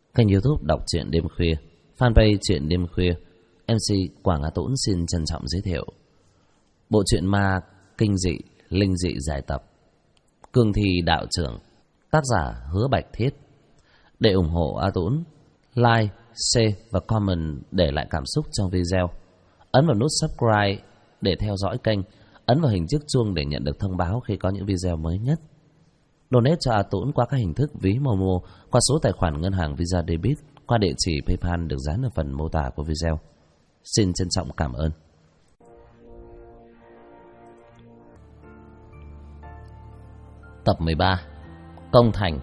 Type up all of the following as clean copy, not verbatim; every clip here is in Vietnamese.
Kênh YouTube đọc truyện đêm khuya, fanpage truyện đêm khuya. MC Quảng Á Tũng xin trân trọng giới thiệu bộ truyện ma kinh dị, linh dị giải tập Cương Thi Đạo Trưởng, tác giả Hứa Bạch Thiết. Để ủng hộ A Tũng, like, share và comment để lại cảm xúc trong video. Ấn vào nút subscribe để theo dõi kênh, ấn vào hình chiếc chuông để nhận được thông báo khi có những video mới nhất. Donate cho A Tũng qua các hình thức ví Momo, qua số tài khoản ngân hàng Visa Debit, qua địa chỉ PayPal được dán ở phần mô tả của video. Xin trân trọng cảm ơn. Tập 13. Công Thành.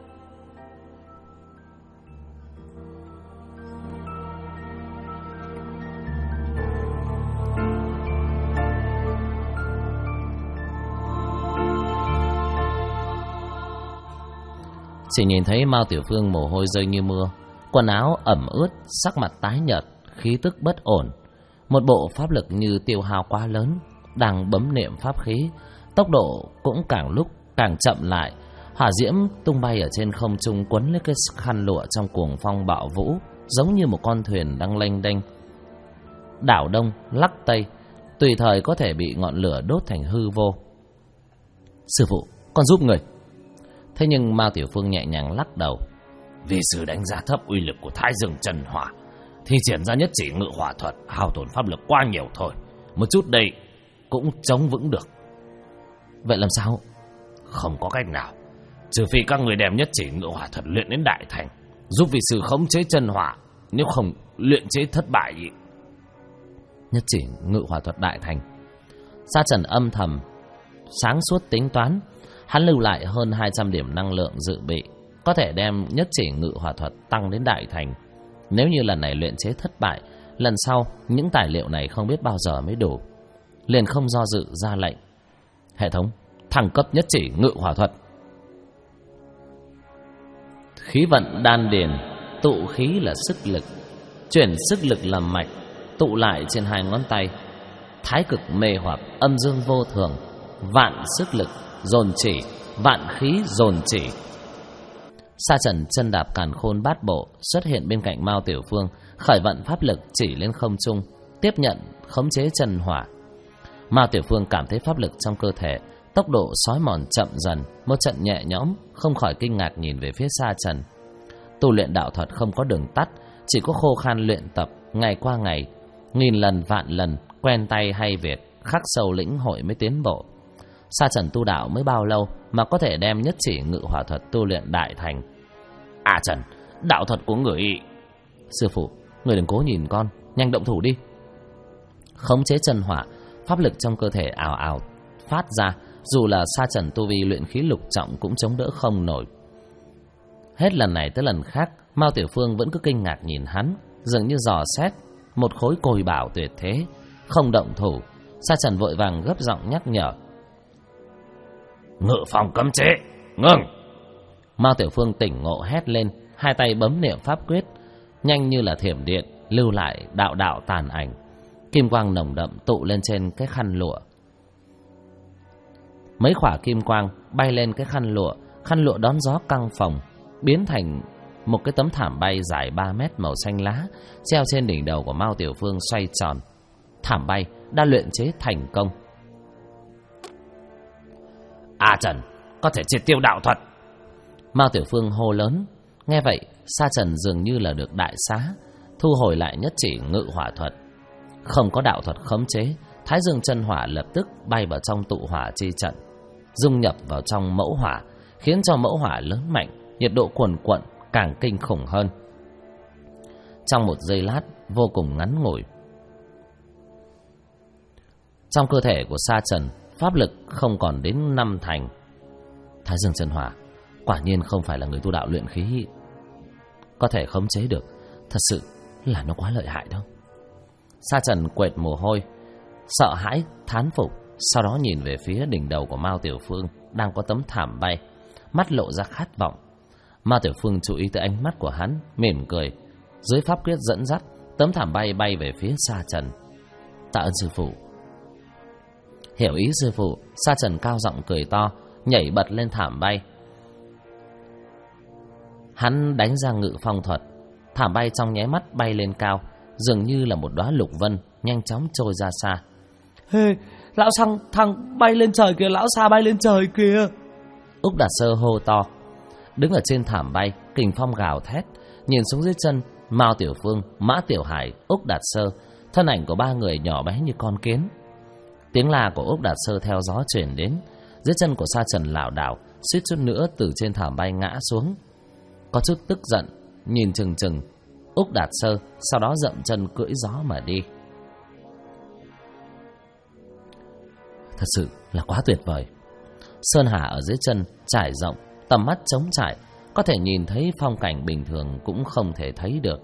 Chỉ nhìn thấy Mao Tiểu Phương mồ hôi rơi như mưa, quần áo ẩm ướt, sắc mặt tái nhợt, khí tức bất ổn. Một bộ pháp lực như tiêu hao quá lớn, đang bấm niệm pháp khí, tốc độ cũng càng lúc càng chậm lại. Hỏa diễm tung bay ở trên không trung quấn lấy cái khăn lụa trong cuồng phong bạo vũ, giống như một con thuyền đang lênh đênh đảo đông lắc tây, tùy thời có thể bị ngọn lửa đốt thành hư vô. Sư phụ, con giúp người. Thế nhưng Mao Tiểu Phương nhẹ nhàng lắc đầu. Vì sư đánh giá thấp uy lực của Thái Dương Chân Hỏa, thì triển ra nhất chỉ ngự hỏa thuật hao tổn pháp lực quá nhiều thôi. Một chút đây cũng chống vững được. Vậy làm sao? Không có cách nào, trừ phi các người đem nhất chỉ ngự hỏa thuật luyện đến đại thành, giúp vị sư khống chế chân hỏa. Nếu không, luyện chế thất bại. Nhất chỉ ngự hỏa thuật đại thành. Sa Trần âm thầm sáng suốt tính toán. Hắn lưu lại hơn 200 điểm năng lượng dự bị, có thể đem nhất chỉ ngự hỏa thuật tăng đến đại thành. Nếu như lần này luyện chế thất bại, lần sau những tài liệu này không biết bao giờ mới đủ. Liền không do dự ra lệnh. Hệ thống thăng cấp nhất chỉ ngự hỏa thuật. Khí vận đan điền, tụ khí là sức lực, chuyển sức lực làm mạch, tụ lại trên hai ngón tay. Thái cực mê hoặc, âm dương vô thường, vạn sức lực dồn chỉ, vạn khí dồn chỉ. Sa Trần chân đạp càn khôn bát bộ xuất hiện bên cạnh Mao Tiểu Phương, khởi vận pháp lực chỉ lên không trung, tiếp nhận khống chế chân hỏa. Mao Tiểu Phương cảm thấy pháp lực trong cơ thể tốc độ xói mòn chậm dần, một trận nhẹ nhõm, không khỏi kinh ngạc nhìn về phía Sa Trần. Tu luyện đạo thuật không có đường tắt, chỉ có khô khan luyện tập ngày qua ngày, nghìn lần vạn lần, quen tay hay việc, khắc sâu lĩnh hội mới tiến bộ. Sa Trần tu đạo mới bao lâu mà có thể đem nhất chỉ ngự hỏa thuật tu luyện đại thành? À Trần, đạo thuật của người. Sư phụ, người đừng cố nhìn con, nhanh động thủ đi. Khống chế chân hỏa, pháp lực trong cơ thể ào ào phát ra, dù là Sa Trần tu vi luyện khí lục trọng cũng chống đỡ không nổi. Hết lần này tới lần khác, Mao Tiểu Phương vẫn cứ kinh ngạc nhìn hắn, dường như dò xét một khối cồi bảo tuyệt thế, không động thủ. Sa Trần vội vàng gấp giọng nhắc nhở. Ngự phòng cấm chế, ngừng! Mao Tiểu Phương tỉnh ngộ hét lên, hai tay bấm niệm pháp quyết, nhanh như là thiểm điện, lưu lại đạo đạo tàn ảnh. Kim quang nồng đậm tụ lên trên cái khăn lụa. Mấy khỏa kim quang bay lên cái khăn lụa đón gió căng phồng, biến thành một cái tấm thảm bay dài 3 mét màu xanh lá, treo trên đỉnh đầu của Mao Tiểu Phương xoay tròn. Thảm bay đã luyện chế thành công. À Trần, có thể triệt tiêu đạo thuật. Mao Tiểu Phương hô lớn. Nghe vậy, Sa Trần dường như là được đại xá, thu hồi lại nhất chỉ ngự hỏa thuật. Không có đạo thuật khống chế, Thái Dương chân hỏa lập tức bay vào trong tụ hỏa chi trận, dung nhập vào trong mẫu hỏa, khiến cho mẫu hỏa lớn mạnh, nhiệt độ cuồn cuộn càng kinh khủng hơn. Trong một giây lát vô cùng ngắn ngủi, trong cơ thể của Sa Trần, pháp lực không còn đến 5 thành. Thái Dương chân hỏa quả nhiên không phải là người tu đạo luyện khí có thể khống chế được, thật sự là nó quá lợi hại đâu. Sa Trần quệt mồ hôi, sợ hãi thán phục, sau đó nhìn về phía đỉnh đầu của Mao Tiểu Phương đang có tấm thảm bay, mắt lộ ra khát vọng. Mao Tiểu Phương chú ý tới ánh mắt của hắn, mỉm cười, dưới pháp quyết dẫn dắt, tấm thảm bay bay về phía Sa Trần. Tạ ơn sư phụ. Hiểu ý sư phụ, Sa Trần cao giọng cười to, nhảy bật lên thảm bay. Hắn đánh ra ngự phong thuật, thảm bay trong nháy mắt bay lên cao, dường như là một đóa lục vân nhanh chóng trôi ra xa. Hey, lão thằng bay lên trời kìa, lão xa bay lên trời kìa. Úc Đạt Sơ hô to. Đứng ở trên thảm bay, kình phong gào thét, nhìn xuống dưới chân Mao Tiểu Phương, Mã Tiểu Hải, Úc Đạt Sơ, thân ảnh của ba người nhỏ bé như con kiến. Tiếng la của Úc Đạt Sơ theo gió truyền đến, dưới chân của Sa Trần lảo đảo, suýt chút nữa từ trên thảm bay ngã xuống. Có chút tức giận, nhìn chừng chừng Úc Đạt Sơ, sau đó dậm chân cưỡi gió mà đi. Thật sự là quá tuyệt vời. Sơn hà ở dưới chân trải rộng, tầm mắt trống trải, có thể nhìn thấy phong cảnh bình thường cũng không thể thấy được.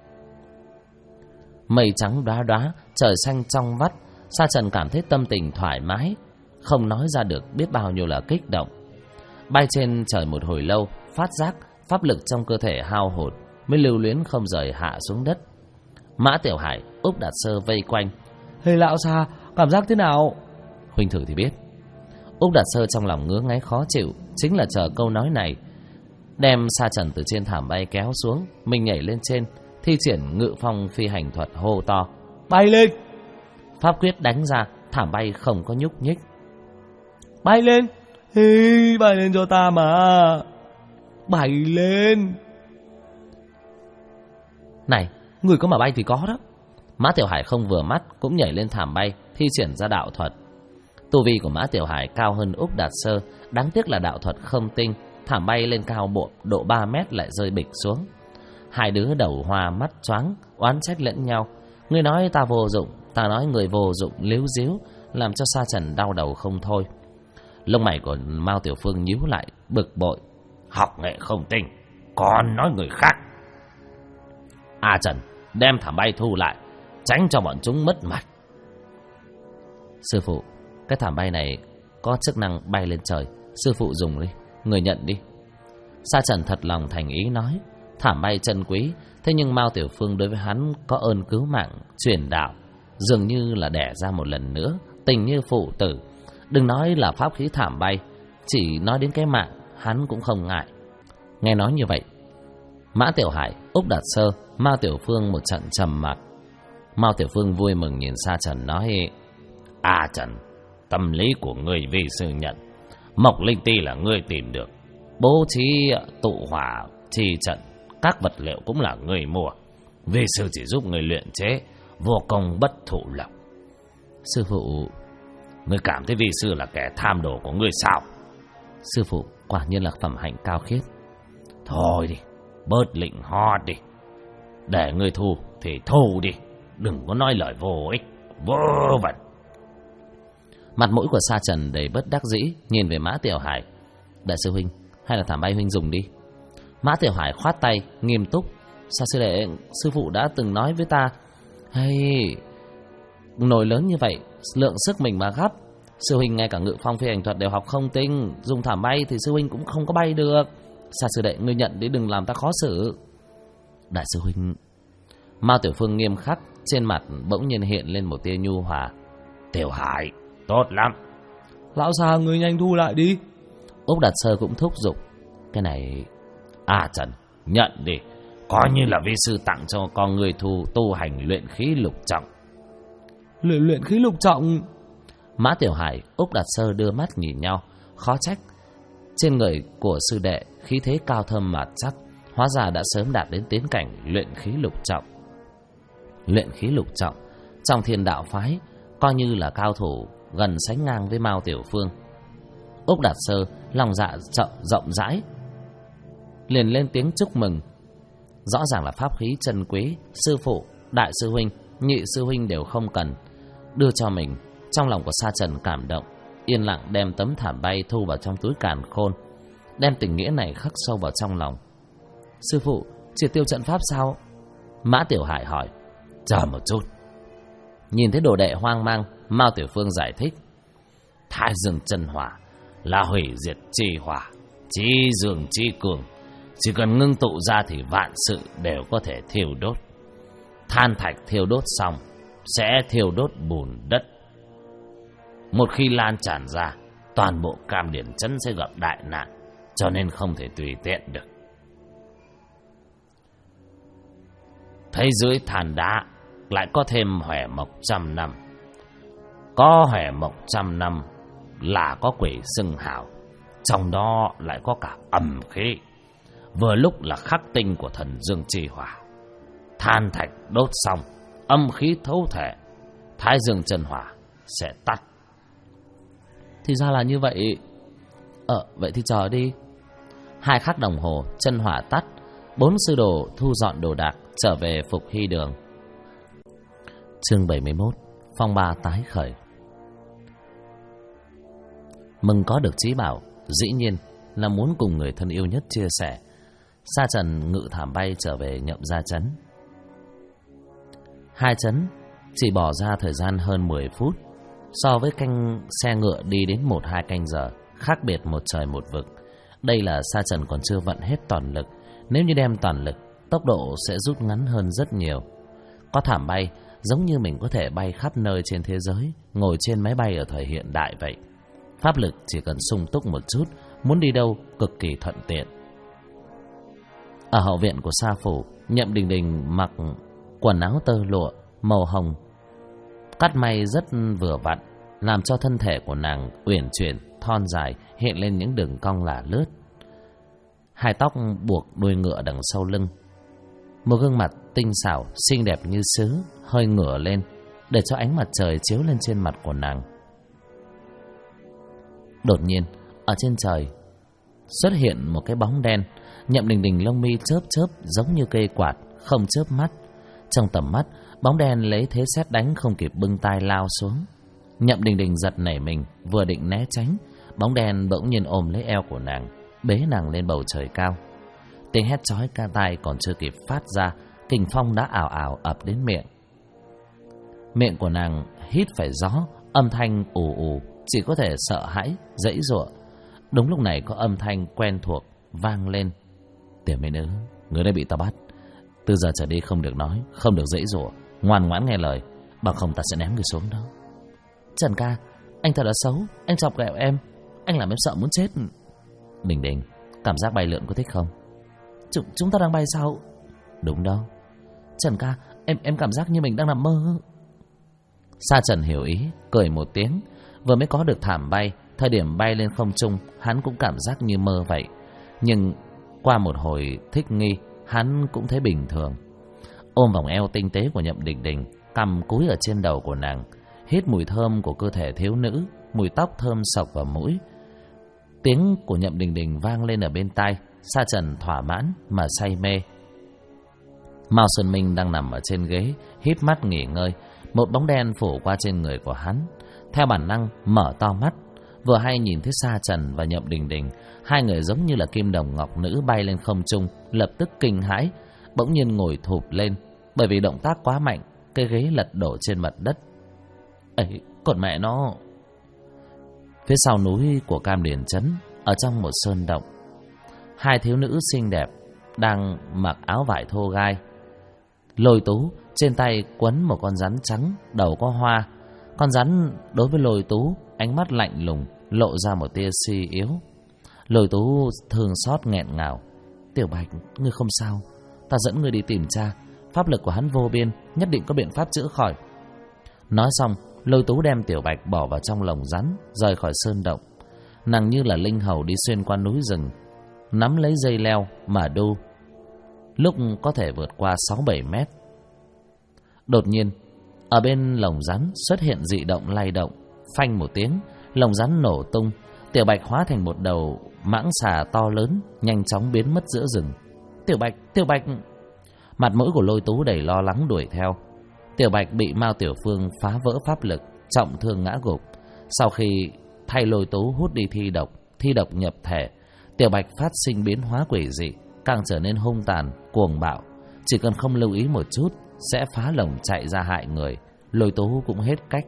Mây trắng đóa đóa, trời xanh trong vắt, Sa Trần cảm thấy tâm tình thoải mái, không nói ra được biết bao nhiêu là kích động. Bay trên trời một hồi lâu, phát giác pháp lực trong cơ thể hao hụt, mới lưu luyến không rời hạ xuống đất. Mã Tiểu Hải, Úc Đạt Sơ vây quanh. Hey lão xa, cảm giác thế nào? Huynh thử thì biết. Úc Đạt Sơ trong lòng ngứa ngáy khó chịu, chính là chờ câu nói này. Đem Sa Trần từ trên thảm bay kéo xuống, mình nhảy lên trên, thi triển ngự phong phi hành thuật hô to. Bay lên! Pháp quyết đánh ra, thảm bay không có nhúc nhích. Bay lên! Hey, bay lên cho ta mà! Bay lên! Này, người có mà bay thì có đó. Mã Tiểu Hải không vừa mắt cũng nhảy lên thảm bay, thi triển ra đạo thuật. Tu vi của Mã Tiểu Hải cao hơn Úc Đạt Sơ, đáng tiếc là đạo thuật không tinh, thảm bay lên cao bộ độ 3 mét lại rơi bịch xuống. Hai đứa đầu hoa mắt choáng, oán trách lẫn nhau. Người nói ta vô dụng, ta nói người vô dụng, líu díu, làm cho Sa Trần đau đầu không thôi. Lông mày của Mao Tiểu Phương nhíu lại, bực bội. Học nghệ không tinh, còn nói người khác. A Trần, đem thảm bay thu lại, tránh cho bọn chúng mất mạch. Sư phụ, cái thảm bay này có chức năng bay lên trời, sư phụ dùng đi, người nhận đi. Sa Trần thật lòng thành ý nói. Thảm bay chân quý, thế nhưng Mao Tiểu Phương đối với hắn có ơn cứu mạng, truyền đạo, dường như là đẻ ra một lần nữa, tình như phụ tử. Đừng nói là pháp khí thảm bay, chỉ nói đến cái mạng, hắn cũng không ngại. Nghe nói như vậy, Mã Tiểu Hải, Úc Đạt Sơ, Mao Tiểu Phương một trận trầm mặc. Mao Tiểu Phương vui mừng nhìn Sa Trần nói. À Trần, tâm lý của người vi sư nhận. Mộc linh ti là ngươi tìm được, bố trí tụ hỏa chi trận, các vật liệu cũng là người mua. Vi sư chỉ giúp người luyện chế, vô công bất thụ lộc. Sư phụ, ngươi cảm thấy vi sư là kẻ tham đồ của ngươi sao? Sư phụ quả nhiên là phẩm hạnh cao khiết. Thôi đi, bớt lịnh ho đi. Để ngươi thu thì thu đi, đừng có nói lời vô ích, vô vẩn. Mặt mũi của Sa Trần đầy bất đắc dĩ, nhìn về Mã Tiểu Hải. Đại sư huynh, hay là thảm bay huynh dùng đi. Mã Tiểu Hải khoát tay, nghiêm túc. Sa sư đệ, sư phụ đã từng nói với ta, hay nồi lớn như vậy, lượng sức mình mà gấp. Sư huynh ngay cả ngự phong phi hành thuật đều học không tinh, dùng thảm bay thì sư huynh cũng không có bay được. Sa sư đệ, ngươi nhận đi, đừng làm ta khó xử. Đại sư huynh. Mao Tiểu Phương nghiêm khắc, trên mặt bỗng nhiên hiện lên một tia nhu hòa. Tiểu Hải, tốt lắm. Lão Sa, ngươi nhanh thu lại đi. Úc Đạt Sơ cũng thúc giục. Cái này... À Trần, nhận đi, coi như là vi sư tặng cho con người tu hành luyện khí lục trọng. Luyện khí lục trọng? Mã Tiểu Hải, Úc Đạt Sơ đưa mắt nhìn nhau, khó trách. Trên người của sư đệ khí thế cao thâm mạt chắc, hóa ra đã sớm đạt đến tiến cảnh luyện khí lục trọng. Luyện khí lục trọng trong Thiên Đạo phái coi như là cao thủ gần sánh ngang với Mao Tiểu Phương. Úc Đạt Sơ lòng dạ rộng rãi, liền lên tiếng chúc mừng. Rõ ràng là pháp khí chân quý, sư phụ, đại sư huynh, nhị sư huynh đều không cần, đưa cho mình. Trong lòng của Sa Trần cảm động, yên lặng đem tấm thảm bay thu vào trong túi càn khôn, đem tình nghĩa này khắc sâu vào trong lòng. Sư phụ, triệt tiêu trận pháp sao? Mã Tiểu Hải hỏi. Chờ một chút. Nhìn thấy đồ đệ hoang mang, Mao Tiểu Phương giải thích. Thái dương chân hỏa là hủy diệt chi hỏa, chi dương chi cường, chỉ cần ngưng tụ ra thì vạn sự đều có thể thiêu đốt. Than thạch thiêu đốt xong sẽ thiêu đốt bùn đất. Một khi lan tràn ra, toàn bộ Cam Điển Trấn sẽ gặp đại nạn, cho nên không thể tùy tiện được. thấy dưới than đá lại có thêm hòe mộc 100 năm. Có hòe mộc 100 năm là có quỷ xưng hào, trong đó lại có cả âm khí. Vừa lúc là khắc tinh của thần dương chi hỏa. Than thạch đốt xong, âm khí thấu thể, thái dương chân hỏa sẽ tắt. Thì ra là như vậy. Vậy thì chờ đi. 2 khắc đồng hồ, chân hỏa tắt. 4 sư đồ thu dọn đồ đạc trở về Phục Hy Đường. Chương 71. Phong ba tái khởi. Mừng có được chí bảo, dĩ nhiên là muốn cùng người thân yêu nhất chia sẻ. Sa Trần ngự thảm bay trở về Nhậm Gia trấn. 2 trấn chỉ bỏ ra thời gian hơn 10 phút, so với canh xe ngựa đi đến 1-2 canh giờ, khác biệt một trời một vực. Đây là Sa Trần còn chưa vận hết toàn lực, nếu như đem toàn lực, tốc độ sẽ rút ngắn hơn rất nhiều. Có thảm bay, giống như mình có thể bay khắp nơi trên thế giới, ngồi trên máy bay ở thời hiện đại vậy. Pháp lực chỉ cần sung túc một chút, muốn đi đâu cực kỳ thuận tiện. Ở hậu viện của Sa phủ, Nhậm Đình Đình mặc quần áo tơ lụa màu hồng, cắt may rất vừa vặn, làm cho thân thể của nàng uyển chuyển, thon dài, hiện lên những đường cong lả lướt. 2 tóc buộc đuôi ngựa đằng sau lưng, một gương mặt tinh xảo, xinh đẹp như sứ, hơi ngửa lên để cho ánh mặt trời chiếu lên trên mặt của nàng. Đột nhiên, ở trên trời xuất hiện một cái bóng đen. Nhậm Đình Đình lông mi chớp chớp giống như cây quạt, không chớp mắt. Trong tầm mắt, bóng đen lấy thế sét đánh không kịp bưng tai lao xuống. Nhậm Đình Đình giật nảy mình, vừa định né tránh, bóng đen bỗng nhiên ôm lấy eo của nàng, bế nàng lên bầu trời cao. Tiếng hét chói tai còn chưa kịp phát ra, kình phong đã ào ào ập đến miệng. Miệng của nàng hít phải gió, âm thanh ù ù, chỉ có thể sợ hãi, giãy giụa. Đúng lúc này có âm thanh quen thuộc vang lên. Tiểu mỹ nữ, người đã bị ta bắt. Từ giờ trở đi không được nói, không được giãy giụa, ngoan ngoãn nghe lời, bằng không ta sẽ ném người xuống đó. Trần ca, anh thật là xấu, anh chọc ghẹo em, anh làm em sợ muốn chết. Đình Đình, cảm giác bay lượn có thích không? Chúng ta đang bay sao? Đúng đâu. Trần ca, em cảm giác như mình đang nằm mơ. Sa Trần hiểu ý, cười một tiếng. Vừa mới có được thảm bay, thời điểm bay lên không trung, hắn cũng cảm giác như mơ vậy. Nhưng qua một hồi thích nghi, hắn cũng thấy bình thường. Ôm vòng eo tinh tế của Nhậm Đình Đình, cằm cúi ở trên đầu của nàng, hít mùi thơm của cơ thể thiếu nữ, mùi tóc thơm sộc vào mũi. Tiếng của Nhậm Đình Đình vang lên ở bên tai. Sa Trần thỏa mãn mà say mê. Mao Xuân Minh đang nằm ở trên ghế, híp mắt nghỉ ngơi. Một bóng đen phủ qua trên người của hắn. Theo bản năng mở to mắt, vừa hay nhìn thấy Sa Trần và Nhậm Đình Đình, 2 người giống như là kim đồng ngọc nữ bay lên không trung, lập tức kinh hãi, bỗng nhiên ngồi thụp lên, bởi vì động tác quá mạnh, cái ghế lật đổ trên mặt đất. Ấy, còn mẹ nó! Phía sau núi của Cam Điền trấn, ở trong một sơn động, 2 thiếu nữ xinh đẹp đang mặc áo vải thô gai. Lôi Tú trên tay quấn một con rắn trắng, đầu có hoa. Con rắn đối với Lôi Tú ánh mắt lạnh lùng, lộ ra một tia suy yếu. Lôi Tú thương xót nghẹn ngào. Tiểu Bạch, ngươi không sao, ta dẫn ngươi đi tìm cha, pháp lực của hắn vô biên, nhất định có biện pháp chữa khỏi. Nói xong, Lôi Tú đem Tiểu Bạch bỏ vào trong lồng rắn, rời khỏi sơn động. Nàng như là linh hầu đi xuyên qua núi rừng, nắm lấy dây leo mà đu, lúc có thể vượt qua 6-7 mét. Đột nhiên, ở bên lồng rắn xuất hiện dị động lay động, phanh một tiếng, lồng rắn nổ tung. Tiểu Bạch hóa thành một đầu mãng xà to lớn, nhanh chóng biến mất giữa rừng. Tiểu Bạch! Mặt mũi của Lôi Tú đầy lo lắng đuổi theo. Tiểu Bạch bị Mao Tiểu Phương phá vỡ pháp lực, trọng thương ngã gục. Sau khi thay Lôi Tú hút đi thi độc nhập thể, Tiểu Bạch phát sinh biến hóa quỷ dị, càng trở nên hung tàn, cuồng bạo. Chỉ cần không lưu ý một chút, sẽ phá lồng chạy ra hại người. Lôi Tú cũng hết cách.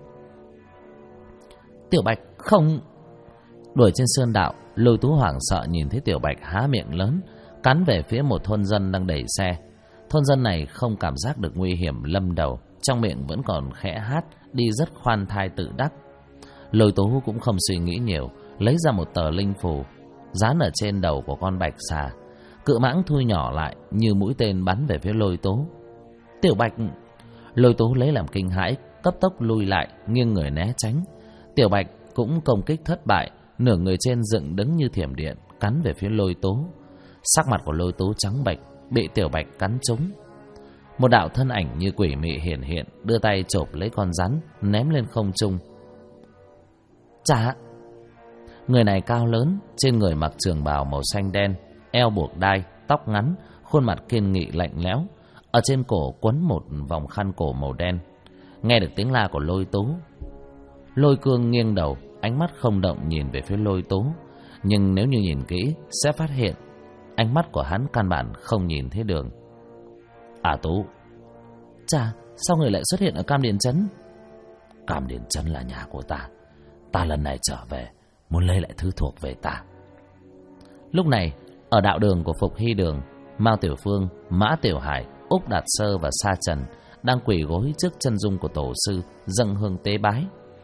Tiểu Bạch không! Đuổi trên sơn đạo, Lôi Tú hoảng sợ nhìn thấy Tiểu Bạch há miệng lớn, cắn về phía một thôn dân đang đẩy xe. Thôn dân này không cảm giác được nguy hiểm lâm đầu, trong miệng vẫn còn khẽ hát, đi rất khoan thai tự đắc. Lôi Tú cũng không suy nghĩ nhiều, lấy ra một tờ linh phù, dán ở trên đầu của con bạch xà. Cự mãng thui nhỏ lại như mũi tên bắn về phía Lôi Tú. Tiểu Bạch. Lôi Tú lấy làm kinh hãi, cấp tốc lui lại, nghiêng người né tránh. Tiểu Bạch cũng công kích thất bại, nửa người trên dựng đứng như thiểm điện, cắn về phía Lôi Tú. Sắc mặt của Lôi Tú trắng bệch, bị Tiểu Bạch cắn trúng. Một đạo thân ảnh như quỷ mị hiển hiện, đưa tay chộp lấy con rắn, ném lên không trung. Chà! Người này cao lớn, trên người mặc trường bào màu xanh đen, eo buộc đai, tóc ngắn, khuôn mặt kiên nghị lạnh lẽo. Ở trên cổ quấn một vòng khăn cổ màu đen. Nghe được tiếng la của Lôi Tú, Lôi Cương nghiêng đầu, ánh mắt không động nhìn về phía Lôi Tú. Nhưng nếu như nhìn kỹ sẽ phát hiện ánh mắt của hắn căn bản không nhìn thấy đường. À Tú. Chà, sao người lại xuất hiện ở Cam Điền Trấn? Cam Điền Trấn là nhà của ta. Ta lần này trở về muốn lấy lại thứ thuộc về ta. Lúc này ở đạo đường của Phục Hy Đường, Mao Tiểu Phương, Mã Tiểu Hải, Úc Đạt Sơ và Sa Trần đang quỳ gối trước chân dung của tổ sư, dâng hương tế bái.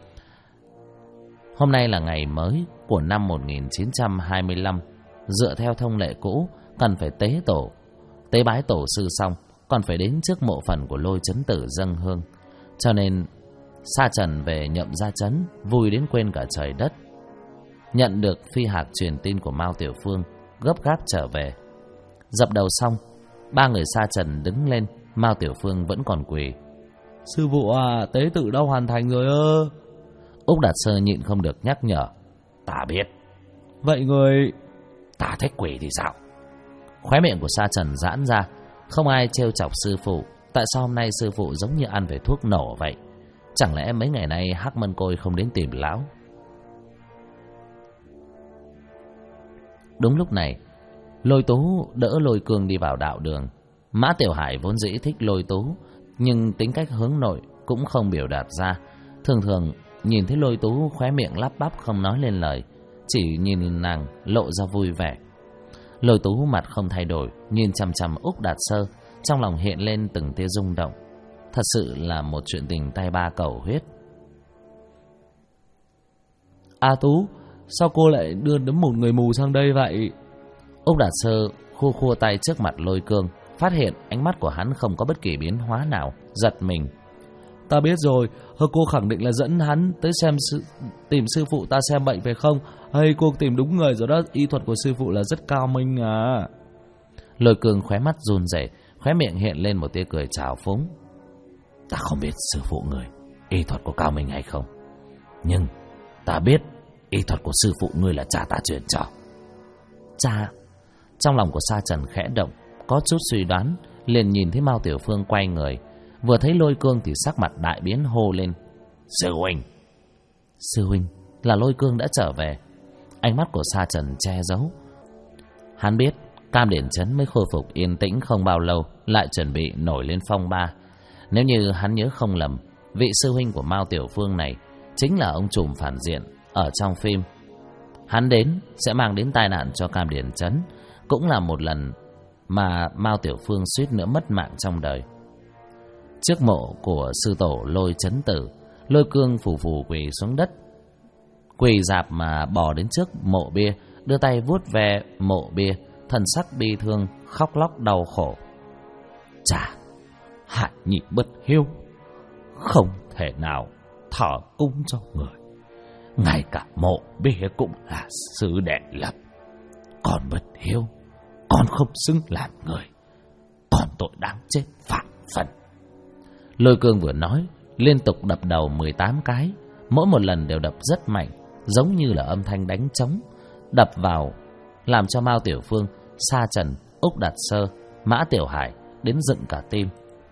Hôm nay là ngày mới của năm 1925. Dựa theo thông lệ cũ, cần phải tế bái tổ sư xong, còn phải đến trước mộ phần của Lôi Chấn Tử dâng hương. Cho nên Sa Trần về Nhậm Gia Trấn vui đến quên cả trời đất. Nhận được phi hạc truyền tin của Mao Tiểu Phương, gấp gáp trở về. Dập đầu xong, ba người Sa Trần đứng lên, Mao Tiểu Phương vẫn còn quỳ. Sư phụ à, tế tự đã hoàn thành rồi ơ. Úc Đạt Sơ nhịn không được nhắc nhở. Ta biết. Vậy người... Ta thích quỷ thì sao? Khóe miệng của Sa Trần giãn ra. Không ai trêu chọc sư phụ. Tại sao hôm nay sư phụ giống như ăn phải thuốc nổ vậy? Chẳng lẽ mấy ngày nay Hắc Mân Côi không đến tìm lão? Đúng lúc này, Lôi Tú đỡ Lôi Cương đi vào đạo đường. Mã Tiểu Hải vốn dĩ thích Lôi Tú, nhưng tính cách hướng nội cũng không biểu đạt ra. Thường thường nhìn thấy Lôi Tú khóe miệng lắp bắp không nói lên lời, chỉ nhìn nàng lộ ra vui vẻ. Lôi Tú mặt không thay đổi, nhìn chằm chằm Úc Đạt Sơ, trong lòng hiện lên từng tia rung động. Thật sự là một chuyện tình tay ba cầu huyết. A Tú, sao cô lại đưa đấm một người mù sang đây vậy? Úc Đạt Sơ khua tay trước mặt Lôi Cương, phát hiện ánh mắt của hắn không có bất kỳ biến hóa nào, giật mình. Ta biết rồi, cô khẳng định là dẫn hắn tới tìm sư phụ ta xem bệnh phải không? Hay cô tìm đúng người rồi đó, y thuật của sư phụ là rất cao minh à. Lôi Cương khóe mắt run rẩy, khóe miệng hiện lên một tia cười trào phúng. Ta không biết sư phụ người y thuật của cao minh hay không, nhưng ta biết y thuật của sư phụ ngươi là cha ta truyền cho. Cha? Trong lòng của Sa Trần khẽ động, có chút suy đoán, liền nhìn thấy Mao Tiểu Phương quay người. Vừa thấy Lôi Cương thì sắc mặt đại biến, hô lên. Sư huynh! Sư huynh là Lôi Cương đã trở về. Ánh mắt của Sa Trần che giấu. Hắn biết Cam Điền Trấn mới khôi phục yên tĩnh không bao lâu, lại chuẩn bị nổi lên phong ba. Nếu như hắn nhớ không lầm, vị sư huynh của Mao Tiểu Phương này chính là ông trùm phản diện ở trong phim. Hắn đến sẽ mang đến tai nạn cho Cam Điền Trấn, cũng là một lần mà Mao Tiểu Phương suýt nữa mất mạng trong đời. Trước mộ của sư tổ Lôi Chấn Tử, Lôi Cương phù phù quỳ xuống đất, quỳ dạp mà bò đến trước mộ bia, đưa tay vuốt ve mộ bia, thần sắc bi thương, khóc lóc đau khổ. Chà, hại nhị bất hiếu, không thể nào thờ cúng cho người. Ngay cả mộ bia cũng là sư đệ lập. Con bất hiếu, con không xứng làm người, con tội đáng chết vạn phần. Lôi Cương vừa nói, liên tục đập đầu 18 cái, mỗi một lần đều đập rất mạnh, giống như là âm thanh đánh trống, đập vào làm cho Mao Tiểu Phương, Sa Trần, Úc Đạt Sơ, Mã Tiểu Hải đến dựng cả tim.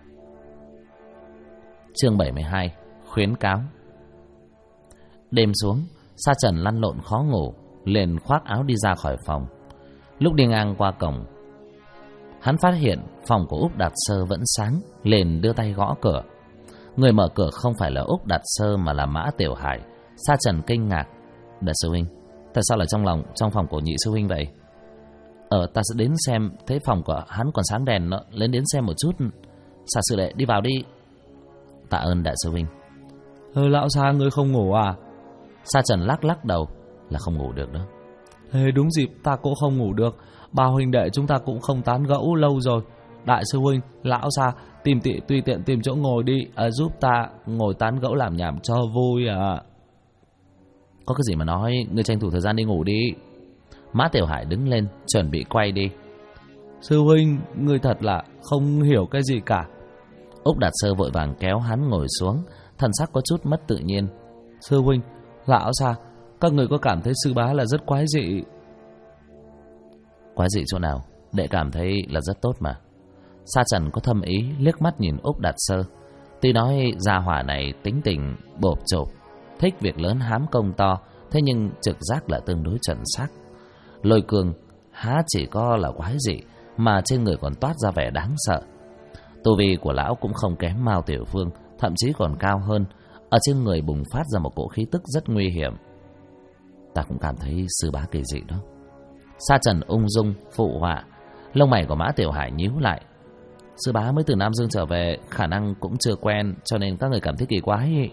Chương 72: Khuyến cáo. Đêm xuống, Sa Trần lăn lộn khó ngủ, liền khoác áo đi ra khỏi phòng. Lúc đi ngang qua cổng, hắn phát hiện phòng của Úc Đạt Sơ vẫn sáng, liền đưa tay gõ cửa. Người mở cửa không phải là Úc Đạt Sơ mà là Mã Tiểu Hải. Sa Trần kinh ngạc. Đại sư huynh, tại sao lại trong phòng của nhị sư huynh vậy? Ta sẽ đến xem, thấy phòng của hắn còn sáng đèn, nó lên đến xem một chút. Sa sư đệ, đi vào đi. Tạ ơn đại sư huynh. Lão Sa, ngươi không ngủ à? Sa Trần lắc đầu, là không ngủ được đó. Đúng dịp ta cũng không ngủ được. Ba huynh đệ chúng ta cũng không tán gẫu lâu rồi. Đại sư huynh, lão xa, tùy tiện tìm chỗ ngồi đi, giúp ta ngồi tán gẫu làm nhảm cho vui à. Có cái gì mà nói, ngươi tranh thủ thời gian đi ngủ đi. Mã Tiểu Hải đứng lên, chuẩn bị quay đi. Sư huynh, ngươi thật là không hiểu cái gì cả. Úc Đạt Sơ vội vàng kéo hắn ngồi xuống, thần sắc có chút mất tự nhiên. Sư huynh, lão xa, các người có cảm thấy sư bá là rất quái dị? Quái dị chỗ nào? Đệ cảm thấy là rất tốt mà. Sa Trần có thâm ý liếc mắt nhìn Úc Đạt Sơ. Tuy nói gia hỏa này tính tình bộp chộp, thích việc lớn hám công to, thế nhưng trực giác là tương đối chuẩn xác. Lôi Cương há chỉ có là quái dị, mà trên người còn toát ra vẻ đáng sợ. Tu vi của lão cũng không kém Mao Tiểu Phương, thậm chí còn cao hơn. Ở trên người bùng phát ra một cỗ khí tức rất nguy hiểm. Ta cũng cảm thấy sư bá kỳ dị đó. Sa Trần ung dung phụ họa. Lông mày của Mã Tiểu Hải nhíu lại. Sư bá mới từ Nam Dương trở về, khả năng cũng chưa quen, cho nên các người cảm thấy kỳ quái.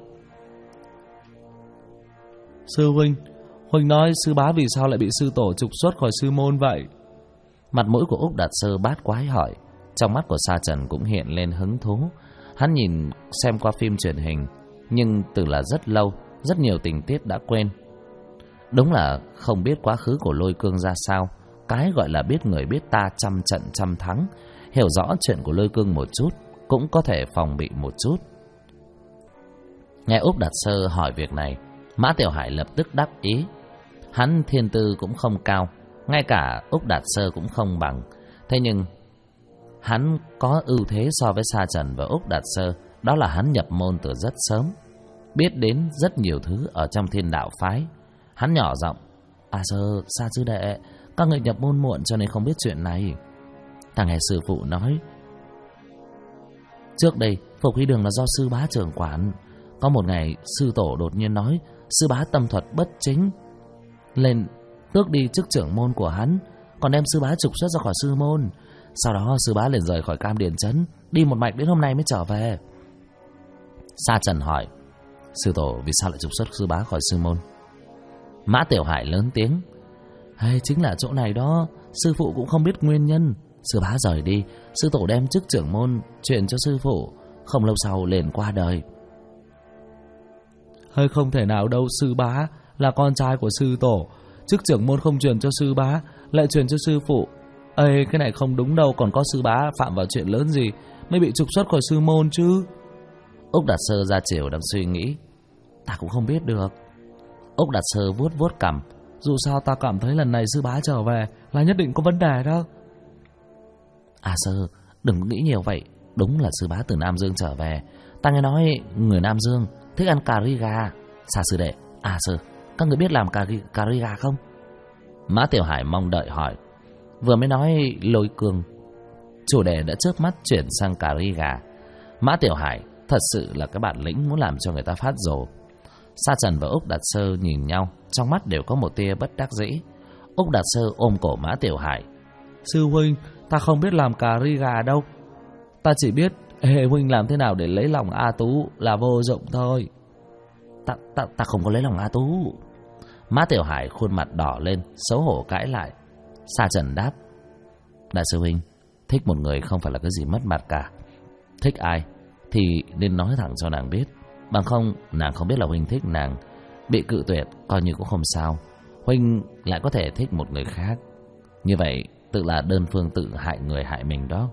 Sư huynh nói sư bá vì sao lại bị sư tổ trục xuất khỏi sư môn vậy? Mặt mũi của Úc Đạt Sơ bát quái hỏi. Trong mắt của Sa Trần cũng hiện lên hứng thú. Hắn nhìn xem qua phim truyền hình, nhưng từ là rất lâu, rất nhiều tình tiết đã quên. Đúng là không biết quá khứ của Lôi Cương ra sao. Cái gọi là biết người biết ta, trăm trận trăm thắng. Hiểu rõ chuyện của Lôi Cương một chút, cũng có thể phòng bị một chút. Nghe Úc Đạt Sơ hỏi việc này, Mã Tiểu Hải lập tức đáp ý. Hắn thiên tư cũng không cao, ngay cả Úc Đạt Sơ cũng không bằng. Thế nhưng hắn có ưu thế so với Sa Trần và Úc Đạt Sơ, đó là hắn nhập môn từ rất sớm, biết đến rất nhiều thứ ở trong Thiên Đạo phái. Hắn nhỏ giọng: Sa sư đệ, các người nhập môn muộn cho nên không biết chuyện này. Ta nghe sư phụ nói, trước đây Phục Hy Đường là do sư bá trưởng quản. Có một ngày sư tổ đột nhiên nói sư bá tâm thuật bất chính, lên tước đi chức trưởng môn của hắn, còn đem sư bá trục xuất ra khỏi sư môn. Sau đó sư bá liền rời khỏi Cam Điền Trấn, đi một mạch đến hôm nay mới trở về. Sa Trần hỏi: sư tổ vì sao lại trục xuất sư bá khỏi sư môn? Mã Tiểu Hải lớn tiếng: chính là chỗ này đó, sư phụ cũng không biết nguyên nhân. Sư bá rời đi, sư tổ đem chức trưởng môn truyền cho sư phụ, không lâu sau liền qua đời. Không thể nào đâu, sư bá là con trai của sư tổ, chức trưởng môn không truyền cho sư bá, lại truyền cho sư phụ. Cái này không đúng đâu, còn có sư bá phạm vào chuyện lớn gì mới bị trục xuất khỏi sư môn chứ? Úc Đạt Sơ ra chiều đang suy nghĩ. Ta cũng không biết được. Úc Đạt Sơ vuốt vuốt cằm. Dù sao ta cảm thấy lần này sư bá trở về là nhất định có vấn đề đó. Sơ, đừng có nghĩ nhiều vậy. Đúng là sư bá từ Nam Dương trở về. Ta nghe nói người Nam Dương thích ăn cà ri gà. Sa sư đệ, Sơ, các người biết làm cà ri gà không? Mã Tiểu Hải mong đợi hỏi. Vừa mới nói Lôi Cương, chủ đề đã chớp mắt chuyển sang cà ri gà. Mã Tiểu Hải thật sự là cái bản lĩnh muốn làm cho người ta phát rồ. Sa Trần và Úc Đạt Sơ nhìn nhau, trong mắt đều có một tia bất đắc dĩ. Úc Đạt Sơ ôm cổ Mã Tiểu Hải: sư huynh, ta không biết làm cà ri gà đâu. Ta chỉ biết hệ huynh làm thế nào để lấy lòng A Tú là vô dụng thôi. Ta không có lấy lòng A Tú. Mã Tiểu Hải khuôn mặt đỏ lên, xấu hổ cãi lại. Sa Trần đáp: đại sư huynh, thích một người không phải là cái gì mất mặt cả. Thích ai thì nên nói thẳng cho nàng biết, bằng không nàng không biết là huynh thích nàng, bị cự tuyệt coi như cũng không sao. Huynh lại có thể thích một người khác, như vậy tự là đơn phương tự hại người hại mình đó.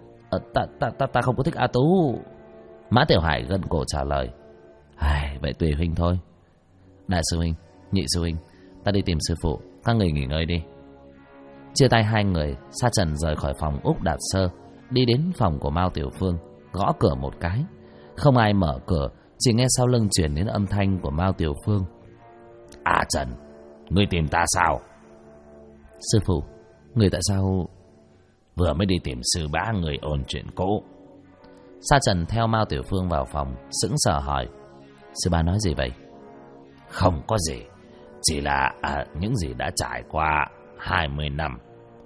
Ta không có thích A Tú. Mã Tiểu Hải gân cổ trả lời. Vậy tùy huynh thôi. Đại sư huynh, nhị sư huynh, ta đi tìm sư phụ, các người nghỉ ngơi đi. Chia tay hai người, Sa Trần rời khỏi phòng Úc Đạt Sơ, đi đến phòng của Mao Tiểu Phương, gõ cửa một cái. Không ai mở cửa, chỉ nghe sau lưng truyền đến âm thanh của Mao Tiểu Phương. Trần, ngươi tìm ta sao? Sư phụ, người tại sao? Vừa mới đi tìm sư bá người ôn chuyện cũ. Sa Trần theo Mao Tiểu Phương vào phòng, sững sờ hỏi: sư bá nói gì vậy? Không có gì, chỉ là những gì đã trải qua 20 năm.